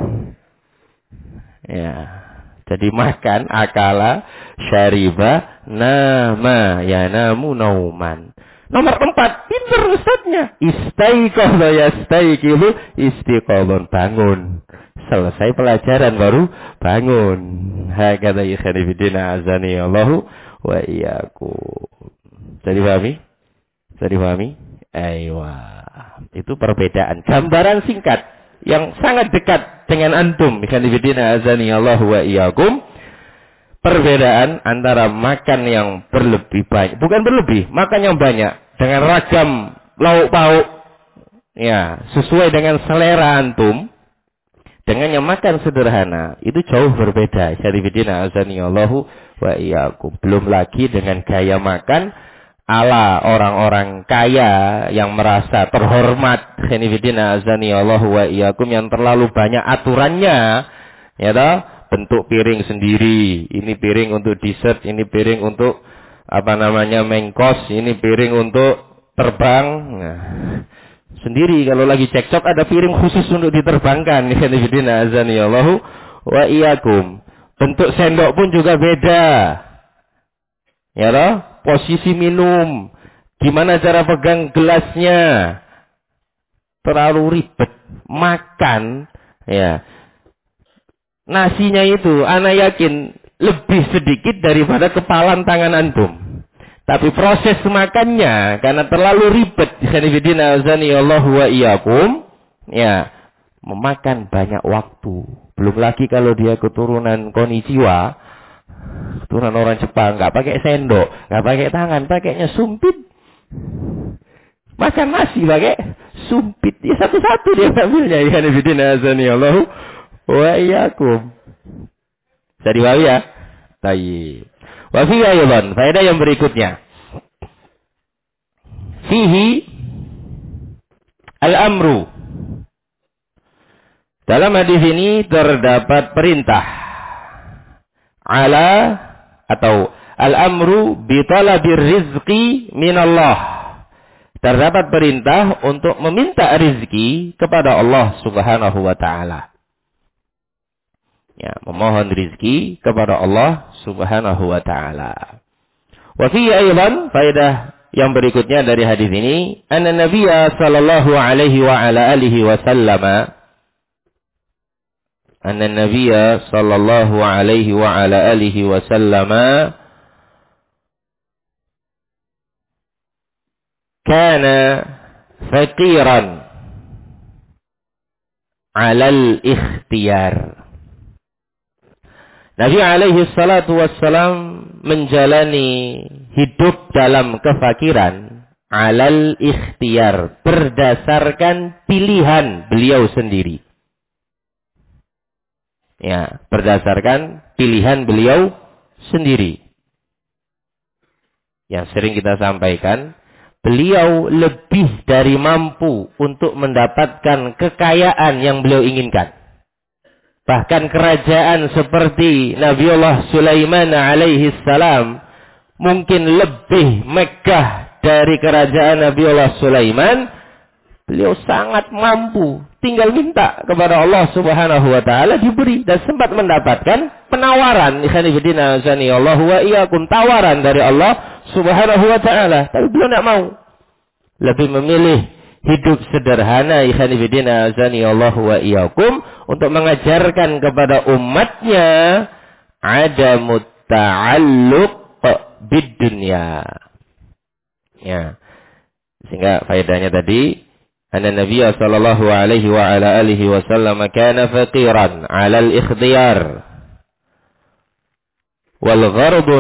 Ya, jadi makan, akala, syariba, nama ya namu nauman. Nomor 4, pinter ustadznya. Istaiqadha yastaiqilu istiqadhan, bangun. Selesai pelajaran baru bangun. Hakata ikhwanifidina azani Allahu wa iyyakum. Jadi pahami? Jadi pahami? Aywa. Itu perbedaan. Gambaran singkat yang sangat dekat dengan antum. Ikhwanifidina azani Allahu wa iyyakum. Perbedaan antara makan yang berlebih banyak. Bukan berlebih, makan yang banyak. Dengan ragam lauk pauk. Ya, sesuai dengan selera antum. Dengan yang makan sederhana, itu jauh berbeda. Syarifidina azani Allahu wa iyyakum. Belum lagi dengan gaya makan ala orang-orang kaya yang merasa terhormat, khinifidina azani Allah wa iyyakum, yang terlalu banyak aturannya, ya toh, bentuk piring sendiri, ini piring untuk dessert, ini piring untuk mengkos, ini piring untuk terbang. Nah, sendiri kalau lagi cekcok ada piring khusus untuk diterbangkan, khinifidina azani Allah wa iyyakum. Bentuk sendok pun juga beda. Ya toh, posisi minum, gimana cara pegang gelasnya, terlalu ribet. Makan, ya, nasinya itu, ana yakin lebih sedikit daripada kepalan tangan antum. Tapi proses makannya, karena terlalu ribet, khanifidina azani Allah wa iyyakum, ya, memakan banyak waktu. Belum lagi kalau dia keturunan Konichiwa, keturunan orang Jepang, nggak pakai sendok, nggak pakai tangan, pakainya sumpit. Makan nasi pakai sumpit. Ya satu-satu dia ambilnya. Ya nabidina azani Allah wa iyyakum. Bisa dipahami ya? Baik. Wa fihi aydan, faedah yang berikutnya. Fihi al-amru. Dalam hadis ini terdapat perintah ala atau al-amru bi talabir rizqi minallah. Terdapat perintah untuk meminta rezeki kepada Allah Subhanahu wa taala. Ya, memohon rezeki kepada Allah Subhanahu wa taala. Wa fi aidan faedah yang berikutnya dari hadis ini, anna Nabiyya sallallahu alaihi wa ala alihi wasallam anna Nabiyya sallallahu alaihi wa ala alihi wasallam kana faqiran 'alal ikhtiyar. Nabi alaihi salatu wassalam menjalani hidup dalam kefakiran 'alal ikhtiyar, berdasarkan pilihan beliau sendiri. Ya, berdasarkan pilihan beliau sendiri. Yang sering kita sampaikan, beliau lebih dari mampu untuk mendapatkan kekayaan yang beliau inginkan. Bahkan kerajaan seperti Nabiullah Sulaiman alaihi salam mungkin lebih megah dari kerajaan Nabiullah Sulaiman. Beliau sangat mampu, tinggal minta kepada Allah Subhanahu wa taala diberi, dan sempat mendapatkan penawaran, ikhwanifidina azani Allah wa iyyakum, tawaran dari Allah Subhanahu wa taala, tapi beliau tidak mau. Lebih memilih hidup sederhana, ikhwanifidina azani Allah wa iyyakum, untuk mengajarkan kepada umatnya adamut ta'alluq bidunya. Ya. Sehingga faedahnya tadi, anna Nabiyya sallallahu alaihi wa ala alihi wasallam kana faqiran 'ala al-ikhtiyar. Wal ghardu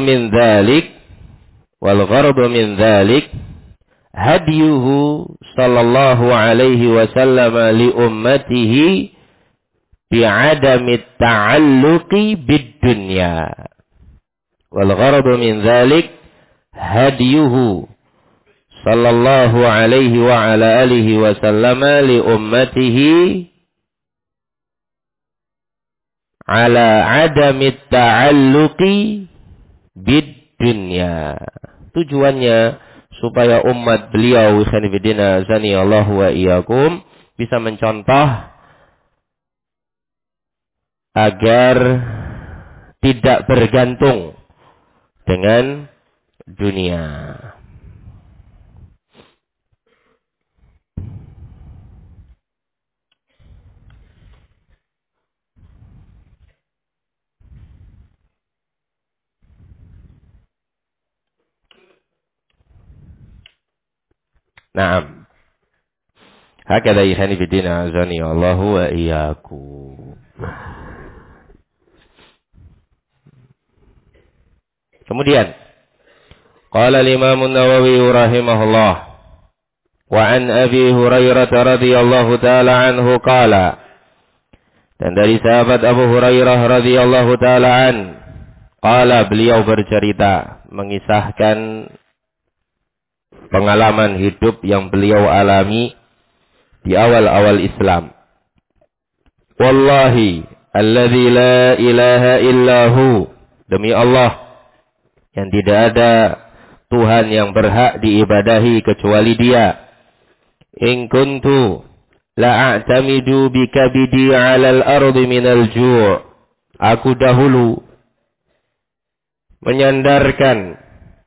min dhalik hadiyuhu sallallahu alaihi wasallam li ummatihi bi'adami ta'alluqi bid-dunya. Wal ghardu min dhalik hadiyuhu sallallahu alaihi wa ala alihi wa sallama li ummatihi ala adami ta'alluqi bid dunya. Tujuannya supaya umat beliau sanifidina zani Allah wa iyyakum bisa mencontoh agar tidak bergantung dengan dunia. Naam. Hakadha ikhani bidina azani Allah wa iyyakum. Kemudian qala al-Imam an-Nawawi rahimahullah wa an Abi Hurairah radhiyallahu taala anhu qala, dan dari sahabat Abu Hurairah radhiyallahu taala an, Qala, beliau bercerita, mengisahkan pengalaman hidup yang beliau alami di awal-awal Islam. Wallahi, alladzi la ilaha illahu, demi Allah yang tidak ada Tuhan yang berhak diibadahi kecuali Dia. In kuntu la'atamidu bikabidi 'alal ardi minal ju'. Aku dahulu menyandarkan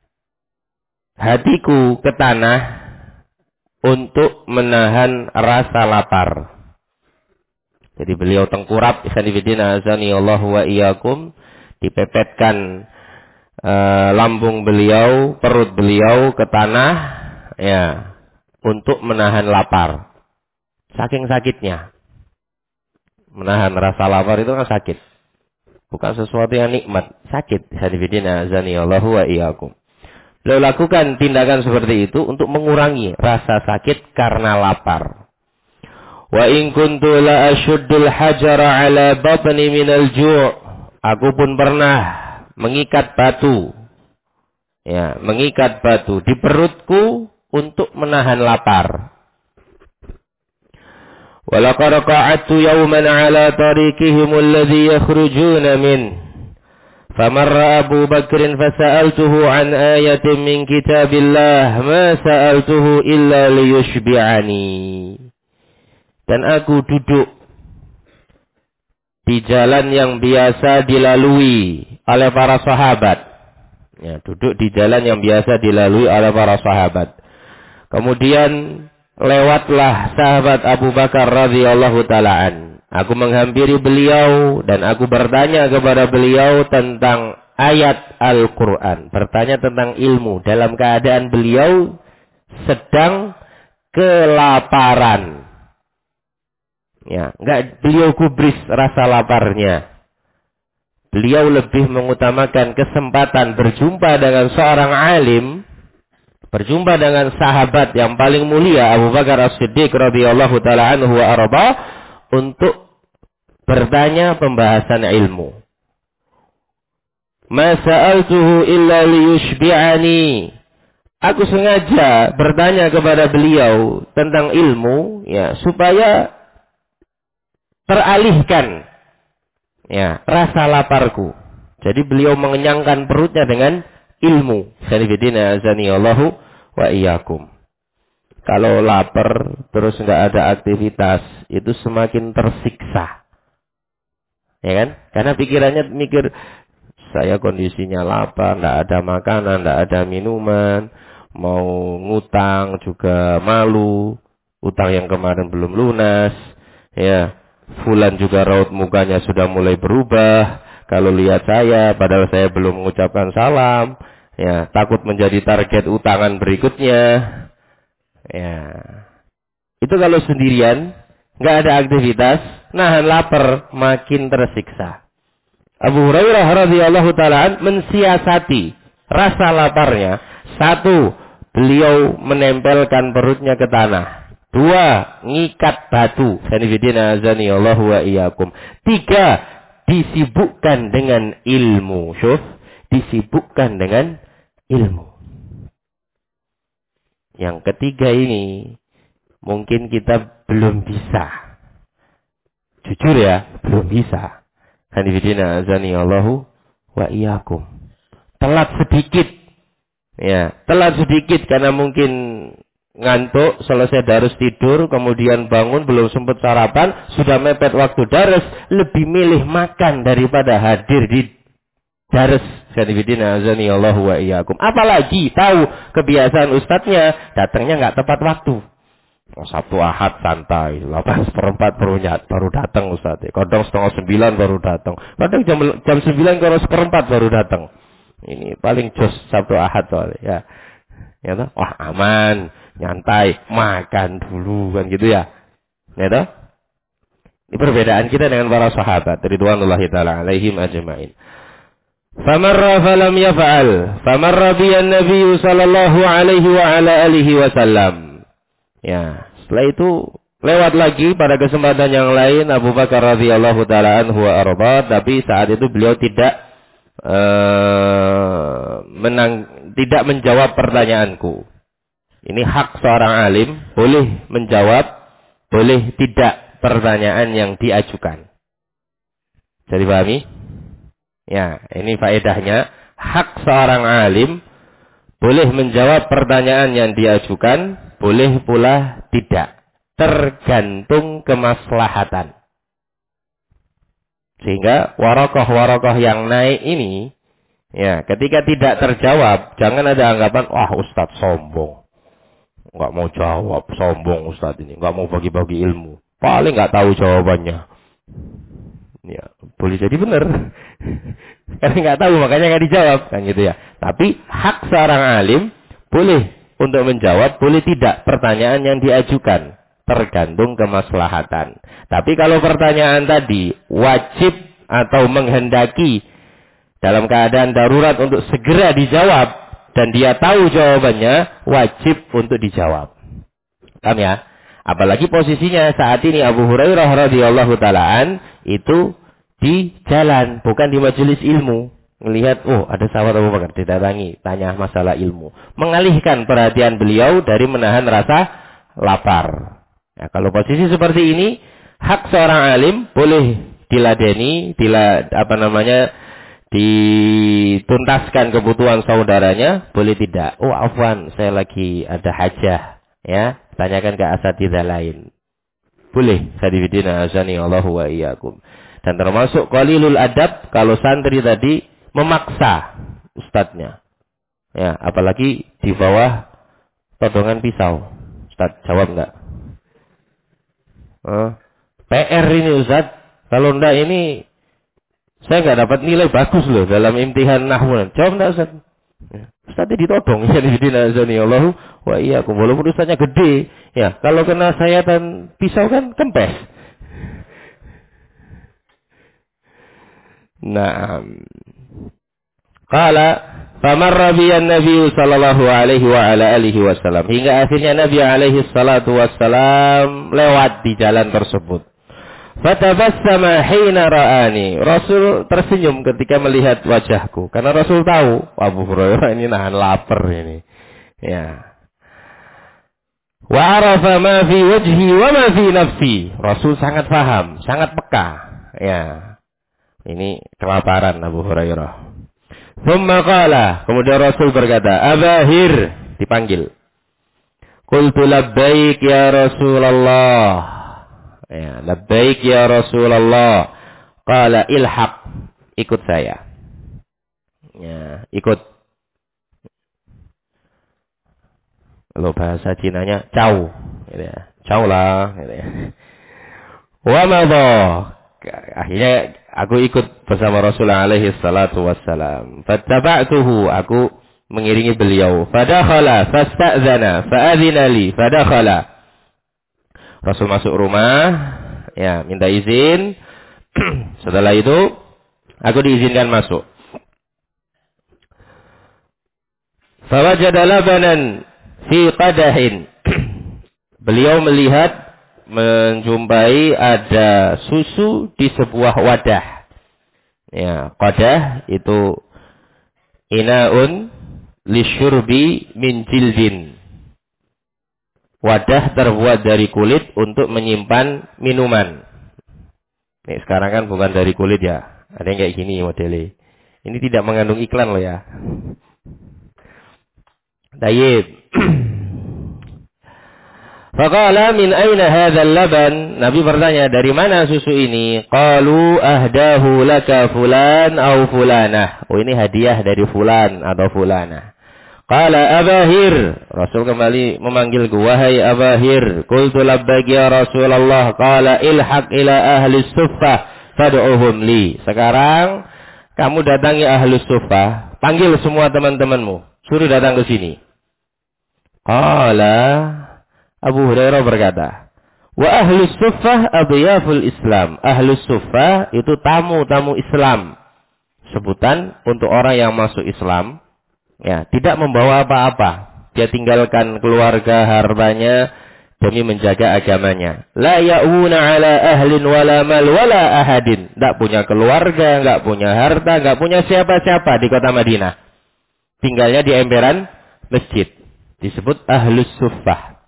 hatiku ke tanah untuk menahan rasa lapar. Jadi beliau tengkurap, ikhwanifidina azani Allah wa iyyakum, dipepetkan lambung beliau, perut beliau ke tanah, ya, untuk menahan lapar. Saking sakitnya. Menahan rasa lapar itu kan sakit. Bukan sesuatu yang nikmat, sakit. Ikhwanifidina azani Allah wa iyyakum. Beliau lakukan tindakan seperti itu untuk mengurangi rasa sakit karena lapar. Wa in kuntu la ashuddul hajara ala batni minal ju'. Aku pun pernah mengikat batu. Ya, mengikat batu di perutku untuk menahan lapar. Wa laqad qa'adtu yawman ala tariqihim alladhi yakhrujuna min. Famarra Abu Bakrin fasa'altuhu an ayatin min kitabillah ma sa'altuhu illa liyushbi'ani. Dan aku duduk di jalan yang biasa dilalui oleh para sahabat. Ya, duduk di jalan yang biasa dilalui oleh para sahabat. Kemudian lewatlah sahabat Abu Bakar radhiyallahu ta'ala. Aku menghampiri beliau dan aku bertanya kepada beliau tentang ayat Al-Quran. Bertanya tentang ilmu dalam keadaan beliau sedang kelaparan. Ya, enggak beliau gubris rasa laparnya. Beliau lebih mengutamakan kesempatan berjumpa dengan seorang alim, berjumpa dengan sahabat yang paling mulia Abu Bakar As-Siddiq radhiyallahu taala anhu wa arba, untuk bertanya pembahasan ilmu. Ma sa'altuhu illa liyushbi'ani. Aku sengaja bertanya kepada beliau tentang ilmu, ya, supaya teralihkan, ya, rasa laparku. Jadi beliau mengenyangkan perutnya dengan ilmu. Sanifidina azani Allahu wa iyyakum. Kalau lapar terus nggak ada aktivitas, itu semakin tersiksa, ya kan? Karena pikirannya mikir, saya kondisinya lapar, nggak ada makanan, nggak ada minuman, mau ngutang juga malu, utang yang kemarin belum lunas, ya. Fulan juga raut mukanya sudah mulai berubah. Kalau lihat saya, padahal saya belum mengucapkan salam, ya, takut menjadi target utangan berikutnya. Ya, itu kalau sendirian, nggak ada aktivitas, nahan lapar, makin tersiksa. Abu Hurairah radhiyallahu ta'ala mensiasati rasa laparnya. Satu, beliau menempelkan perutnya ke tanah. Dua, ngikat batu. Sanifidina azani Allahu wa iyyakum. Tiga, disibukkan dengan ilmu. Syuf, disibukkan dengan ilmu. Yang ketiga ini mungkin kita belum bisa. Jujur ya, belum bisa. Hanifidina azani Allahu wa iyyakum. Telat sedikit. Ya, telat sedikit karena mungkin ngantuk, selesai darus tidur, kemudian bangun belum sempat sarapan, sudah mepet waktu darus, lebih milih makan daripada hadir di darus. Hanifidina azani Allahu wa iyyakum. Apalagi tahu kebiasaan ustadznya datangnya nggak tepat waktu. Sabtu Ahad santai, 8:15 baru datang ustadz. Kadang 8:30 baru datang. Kadang jam 9 kurang 1/4 baru datang. Ini paling jos Sabtu Ahad soalnya. Ya. Ya toh? Wah, aman, nyantai, makan dulu kan gitu ya. Ya toh? Ini perbedaan kita dengan para sahabat ridwanullahi taala alaihim ajmain. Famarra falam yaf'al. Famarra biyan Nabi sallallahu alaihi wa ala alihi wasallam. Ya, setelah itu lewat lagi pada kesempatan yang lain Abu Bakar radhiyallahu taala anhu wa arba, tapi saat itu beliau tidak tidak menjawab pertanyaanku. Ini hak seorang alim, boleh menjawab, boleh tidak pertanyaan yang diajukan. Jadi dipahami? Ya, ini faedahnya. Hak seorang alim, boleh menjawab pertanyaan yang diajukan, boleh pula tidak. Tergantung kemaslahatan. Sehingga warokoh-warokoh yang naik ini, ya, ketika tidak terjawab, jangan ada anggapan, wah Ustadz sombong. Nggak mau jawab, sombong Ustadz ini. Nggak mau bagi-bagi ilmu. Paling nggak tahu jawabannya. Ya, boleh jadi benar. Karena nggak tahu, makanya nggak dijawab. Kan gitu ya. Tapi hak seorang alim, boleh untuk menjawab, boleh tidak pertanyaan yang diajukan. Tergantung kemaslahatan. Tapi kalau pertanyaan tadi wajib atau menghendaki dalam keadaan darurat untuk segera dijawab dan dia tahu jawabannya, wajib untuk dijawab. Paham ya? Apalagi posisinya saat ini Abu Hurairah radhiyallahu taalaan itu di jalan, bukan di majelis ilmu. Melihat, oh ada sahabat Abu Bakar didatangi, tanya masalah ilmu. Mengalihkan perhatian beliau dari menahan rasa lapar. Ya, kalau posisi seperti ini, hak seorang alim boleh diladeni, dituntaskan kebutuhan saudaranya, boleh tidak. Oh afwan, saya lagi ada hajah, ya, tanyakan ke asatidzah lain. Boleh, khadifidina azani Allahu wa iyyakum. Dan termasuk qalilul adab kalau santri tadi memaksa ustadznya. Ya, apalagi di bawah todongan pisau. Ustadz, jawab enggak? PR ini Ustadz, kalau enggak ini saya enggak dapat nilai bagus loh dalam imtihan nahwu. Jawab enggak Ustadz? Ya. Ustadznya ditodong, khadifidina azani Allahu wa iyyakum. Walaupun ustadznya gede, ya, kalau kena sayatan pisau kan kempes. Nah, qala famarra biyan Nabi sallallahu alaihi wa ala alihi wasallam, hingga akhirnya Nabi alaihi salatu wassalam lewat di jalan tersebut. Fatabassama hina ra'ani, Rasul tersenyum ketika melihat wajahku, karena Rasul tahu Abu Hurairah ini nahan lapar ini. Ya. Wa arafa ma fi wajhi wa ma fi nafsi. Rasul sangat paham, sangat peka. Ya. Ini kelaparan Abu Hurairah. Thumma qala, kemudian Rasul berkata, Abahir, dipanggil. Qultu labbaik ya Rasulullah. Ya, labbaik ya Rasulullah. Qala ilhaq, ikut saya. Ya, ikut. Kalau bahasa Cinanya, caw. Gitu ya. Caw lah. Gitu ya. Wa madha. Akhirnya aku ikut bersama Rasulullah alaihi salatu wassalam. Fattaba'tuhu, aku mengiringi beliau. Fadakhala fasta'zana fa'adhina li fadakhala. Rasul masuk rumah, ya, minta izin. Setelah itu aku diizinkan masuk. Fawajada labanan fi qadahin. Beliau melihat, menjumpai ada susu di sebuah wadah. Ya, qadah itu inaun lisyurbi min jildin. Wadah terbuat dari kulit untuk menyimpan minuman. Nih, sekarang kan bukan dari kulit ya. Ada yang kayak gini modelnya. Ini tidak mengandung iklan loh ya. Tayyib. Faqala min aina hadzal laban? Nabi bertanya, dari mana susu ini? Qalu ahdahu laka fulan au fulanah. Oh, ini hadiah dari fulan atau fulanah. Qala Abahir. Rasul kembali memanggilku, wahai Abahir. Qultu labbaik ya Rasulullah. Qala ilhaq ila ahli suffah fad'uhum li. Sekarang kamu datangi ahli suffah, panggil semua teman-temanmu, suruh datang ke sini. Qala Abu Hurairah berkata, wa ahlus suffah adiyaful Islam. Ahlus suffah itu tamu-tamu Islam. Sebutan untuk orang yang masuk Islam, ya, tidak membawa apa-apa. Dia tinggalkan keluarga, hartanya, demi menjaga agamanya. La ya'wuna ala ahlin wala mal wala ahadin. Tidak punya keluarga, nggak punya harta, nggak punya siapa-siapa di kota Madinah. Tinggalnya di emperan masjid. Disebut ahlus suffah.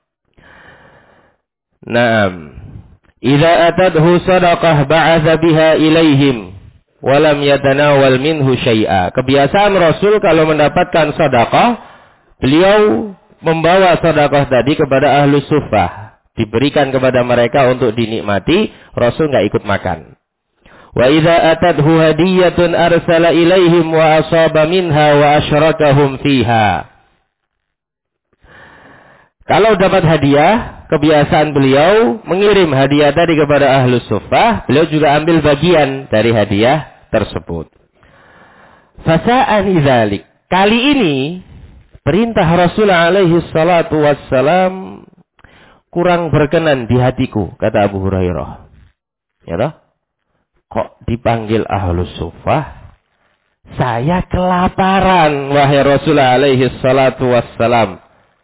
Naam. Idza atadhu sadaqah ba'atha biha ilaihim walam yatanawal minhu syai'a. Kebiasaan Rasul kalau mendapatkan sedekah, beliau membawa sedekah tadi kepada ahlus suffah, diberikan kepada mereka untuk dinikmati. Rasul enggak ikut makan. Wa idza atadhu hadiyatun arsala ilaihim wa asaba minha wa asyrakahum fiha. Kalau dapat hadiah, kebiasaan beliau mengirim hadiah tadi kepada ahlus suffah, beliau juga ambil bagian dari hadiah tersebut. Fasa'ani dzalik. Kali ini perintah Rasulullah alaihi salatu wassalam kurang berkenan di hatiku, kata Abu Hurairah. Ya toh? Kok dipanggil ahlus suffah? Saya kelaparan, wahai Rasulullah alaihi salatu wassalam.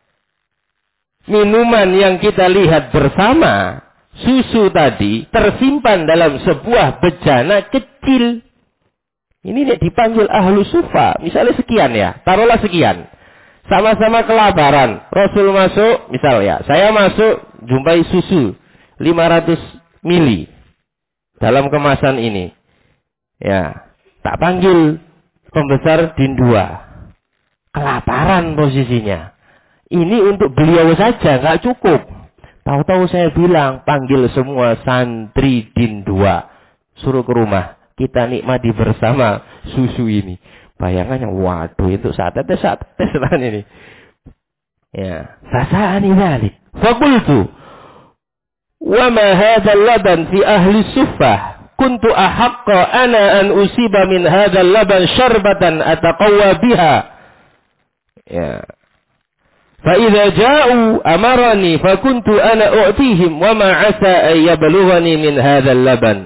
Minuman yang kita lihat bersama, susu tadi, tersimpan dalam sebuah bejana kecil. Ini dipanggil ahlu sufa. Misalnya sekian ya, taruhlah sekian. Sama-sama kelaparan. Rasul masuk, misal ya, saya masuk, jumpai susu 500 mili dalam kemasan ini. Ya, tak panggil pembesar din 2. Kelaparan posisinya. Ini untuk beliau saja, nggak cukup. Tahu-tahu saya bilang, panggil semua santri din 2. Suruh ke rumah. Kita nikmati bersama susu ini. Bayangannya, waduh itu saat-saat ini. Ya. Fasa'ani dzalik. Faqultu, wa ma hadzal laban fi ahli suffah. Kuntu ahaqqa ana an usiba min hadzal laban syarbatan ataqawwa biha. Ya. فَإِذَا جَاءُوا أَمَرَنِي فَكُنْتُ أَنَا أُعْتِيهِمْ وَمَا عَسَى أَن يَبْلُغَنِي مِنْ هَذَا اللَّبَنِ.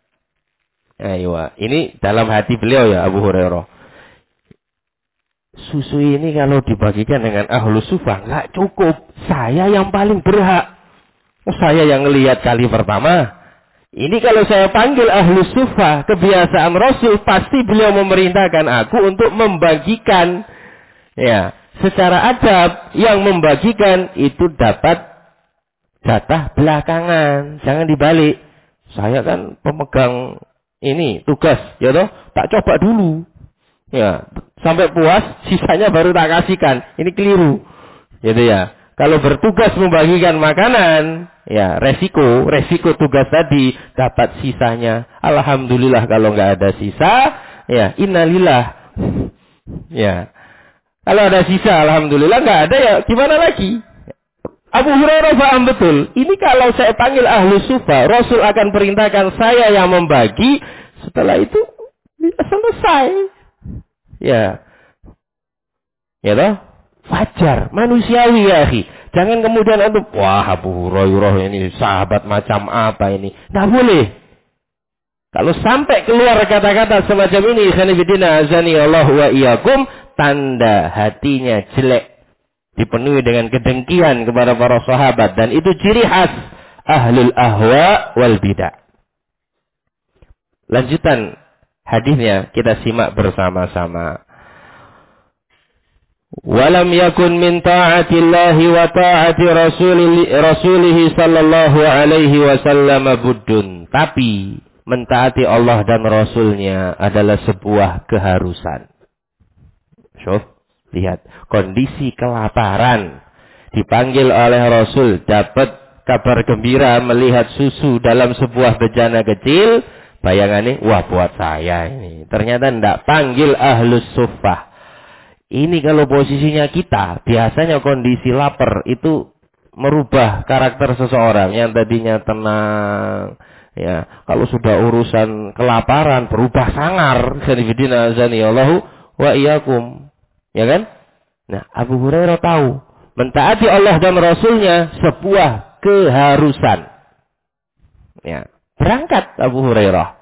Ini dalam hati beliau ya Abu Hurairah. Susu ini kalau dibagikan dengan ahlu sufah nggak cukup. Saya yang paling berhak. Saya yang ngelihat kali pertama. Ini kalau saya panggil ahlu sufah, kebiasaan Rasul pasti beliau memerintahkan aku untuk membagikan. Ya. Secara adab, yang membagikan itu dapat jatah belakangan. Jangan dibalik. Saya kan pemegang ini, tugas. Ya toh, tak coba dulu. Ya, sampai puas, sisanya baru tak kasihkan. Ini keliru. Gitu ya. Kalau bertugas membagikan makanan, ya resiko tugas tadi dapat sisanya. Alhamdulillah kalau nggak ada sisa, ya innalillah. Ya. Kalau ada sisa, alhamdulillah, nggak ada ya gimana lagi? Abu Hurairah paham betul. Ini kalau saya panggil ahlu sufa, Rasul akan perintahkan saya yang membagi. Setelah itu, selesai. Ya. Ya toh? Wajar, manusiawi ya akhi. Jangan kemudian wah Abu Hurairah ini sahabat macam apa ini. Nggak boleh. Kalau sampai keluar kata-kata semacam ini, khanifidina azani Allah wa iyyakum, tanda hatinya jelek, dipenuhi dengan kedengkian kepada para sahabat, dan itu ciri khas ahlul ahwa wal bidah. Lanjutan hadisnya kita simak bersama-sama. Walam yakun min ta'atillahi wa ta'ati rasulih sallallahu alaihi wasallam buddun. Tapi mentaati Allah dan Rasulnya adalah sebuah keharusan. Lihat, kondisi kelaparan. Dipanggil oleh Rasul, dapat kabar gembira melihat susu dalam sebuah bejana kecil. Bayangannya, wah buat saya ini. Ternyata tidak panggil ahlus suffah. Ini kalau posisinya kita, biasanya kondisi lapar itu merubah karakter seseorang. Yang tadinya tenang. Ya, kalau sudah urusan kelaparan berubah sangar. Sanifidina azani Allahu wa iyyakum. Ya kan? Nah, Abu Hurairah tahu mentaati Allah dan Rasulnya sebuah keharusan. Ya, berangkat Abu Hurairah.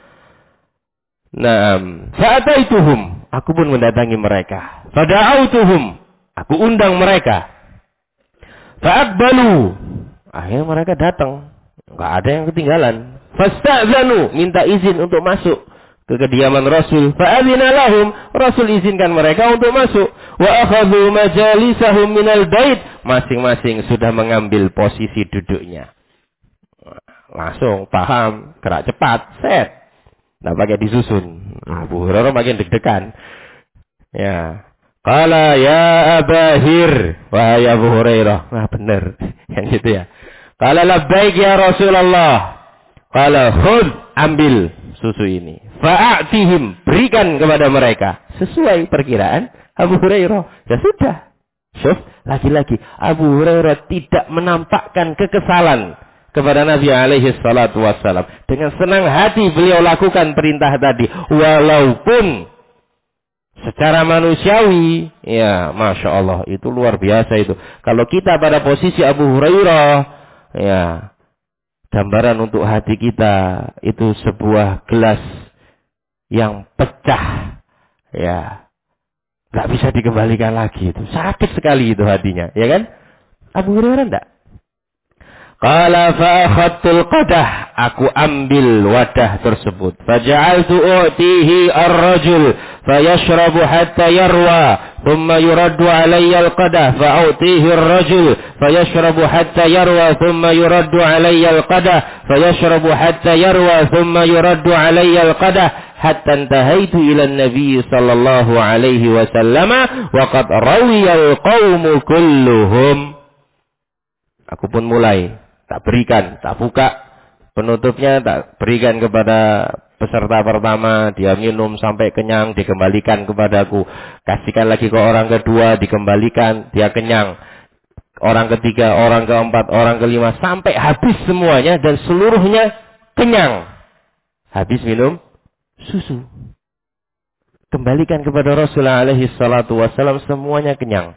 Naam, fa'ataituhum, aku pun mendatangi mereka. Fada'autuhum, aku undang mereka. Fa'aqbalu. Akhirnya mereka datang. Enggak ada yang ketinggalan. Fasta'zanu, minta izin untuk masuk ke kediaman Rasul. Fa'adzina lahum, Rasul izinkan mereka untuk masuk. Wa akhadhu majalisahum minal bait. Masing-masing sudah mengambil posisi duduknya. Langsung paham, gerak cepat, set. Nggak pakai disusun. Abu Hurairah makin deg-degan. Ya. Qala ya Abahir. Wahai Abu Hurairah. Nah benar. Yang gitu ya. Qala labbaik ya Rasulullah. Qala khudh, ambil susu ini. Fa'atihim, berikan kepada mereka. Sesuai perkiraan Abu Hurairah. Ya sudah. Syuf, lagi-lagi Abu Hurairah tidak menampakkan kekesalan kepada Nabi alaihi salatu wassalam. Dengan senang hati beliau lakukan perintah tadi. Walaupun secara manusiawi, ya Masya Allah, itu luar biasa itu. Kalau kita pada posisi Abu Hurairah, ya, gambaran untuk hati kita, itu sebuah gelas yang pecah, ya, nggak bisa dikembalikan lagi itu. Sakit sekali itu hatinya, ya kan? Abu Hurairah enggak? Qala fa'akhadtul qadah, aku ambil wadah tersebut. Faja'altu u'tihi ar-rajul fayashrabu hatta yarwa, thumma yuraddu alayya al-qadah fa'u'tihi ar-rajul fayashrabu hatta yarwa, thumma yuraddu alayya al-qadah fayashrabu hatta yarwa, thumma yuraddu alayya al-qadah hatta intahaitu ila an-nabi sallallahu alaihi wasallam wa qad rawiya al-qaumu kulluhum. Aku pun mulai, tak berikan, tak buka penutupnya, tak berikan kepada peserta pertama, dia minum sampai kenyang, dikembalikan kepadaku. Kasihkan lagi ke orang kedua, dikembalikan, dia kenyang. Orang ketiga, orang keempat, orang kelima, sampai habis semuanya dan seluruhnya kenyang. Habis minum susu. Kembalikan kepada Rasulullah alaihi salatu wassalam, semuanya kenyang.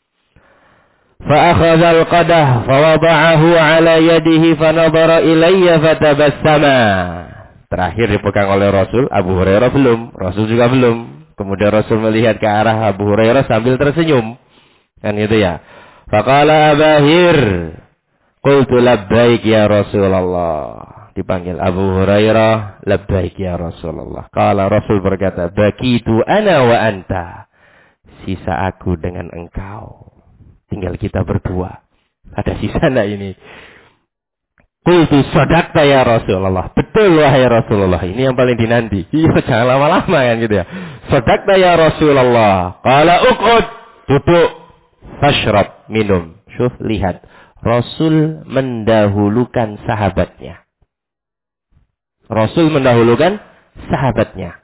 فأخذ القدح فوضعه على يده فنظر إلي فتبسم. Terakhir dipegang oleh Rasul, Abu Hurairah belum, Rasul juga belum. Kemudian Rasul melihat ke arah Abu Hurairah sambil tersenyum. Kan gitu ya. Faqala Abahir, qultu labbaik ya Rasulullah. Dipanggil Abu Hurairah, labbaik ya Rasulullah. Qala Rasul berkata, bakitu ana wa anta. Sisa aku dengan engkau. Tinggal kita berdua. Ada sisa enggak ini? Qultu sadaqta ya Rasulullah. Betul wahai Rasulullah. Ini yang paling dinanti. Iya, jangan lama-lama kan gitu ya. Sadaqta ya Rasulullah. Qala uqud. Duduk. Fashrab. Minum. Syuf, lihat. Rasul mendahulukan sahabatnya. Rasul mendahulukan sahabatnya.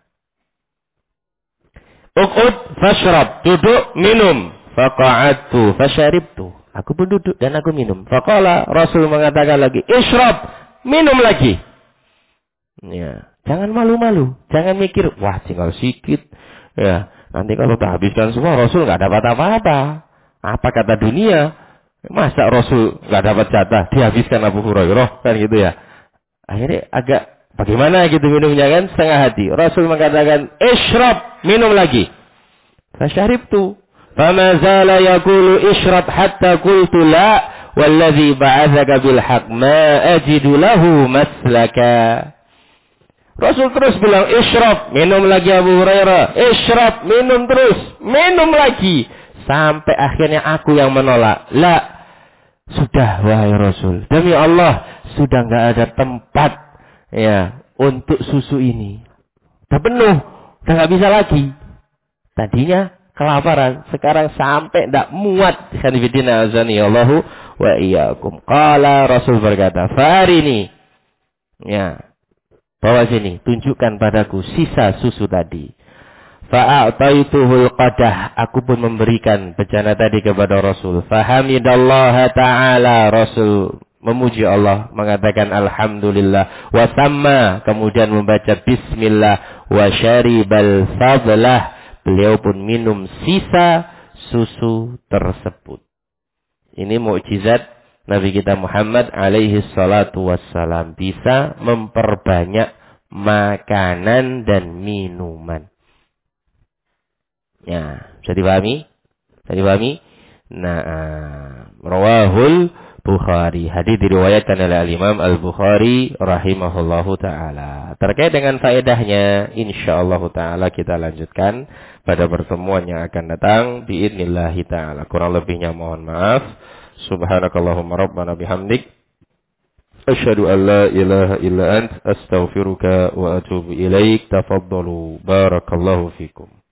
Uqud. Fashrab. Duduk. Minum. Faqa'adtu fasyaribtu. Aku pun duduk dan aku minum. Faqala, Rasul mengatakan lagi, isyrab, minum lagi. Ya, jangan malu-malu, jangan mikir, wah tinggal sedikit. Ya, nanti kalau tak habiskan semua, Rasul nggak dapat apa-apa. Apa kata dunia? Masa Rasul nggak dapat jatah, dihabiskan Abu Hurairah, kan gitu ya. Akhirnya agak bagaimana gitu minumnya kan, setengah hati. Rasul mengatakan, isyrab, minum lagi. Fasyaribtu. فما زال يقول اشرب حتى قلت لا والذي بعثك بالحق ما أجد له مسلكا. Rasul terus bilang isyrab, minum lagi Abu Hurairah, isyrab, minum terus, minum lagi sampai akhirnya aku yang menolak. La, sudah wahai Rasul, demi Allah sudah enggak ada tempat ya untuk susu ini. Sudah penuh, sudah enggak bisa lagi. Tadinya kelaparan, sekarang sampai tidak muat. Khanifidina azani Allahu wa iyyakum. Qala, Rasul berkata, farini, ya, bawa sini, tunjukkan padaku sisa susu tadi. Fa'ataituhul qadah, aku pun memberikan bejana tadi kepada Rasul. Fahamidallaha ta'ala, Rasul memuji Allah, mengatakan alhamdulillah, wa samma, kemudian membaca bismillah, wa syaribal fadlah, beliau pun minum sisa susu tersebut. Ini mukjizat Nabi kita Muhammad alaihi salatu wassalam, bisa memperbanyak makanan dan minuman. Ya, bisa dipahami? Bisa dipahami? Nah, Rawahul Bukhari. Hadis diriwayatkan oleh Al-Imam Al-Bukhari rahimahullahu taala. Terkait dengan faedahnya, insyaallah taala kita lanjutkan pada pertemuan yang akan datang biidznillah taala. Kurang lebihnya mohon maaf. Subhanakallahumma rabbana bihamdik asyhadu an la ilaha illa ant astaghfiruka wa atubu ilaik. Tafaddalu barakallahu fikum.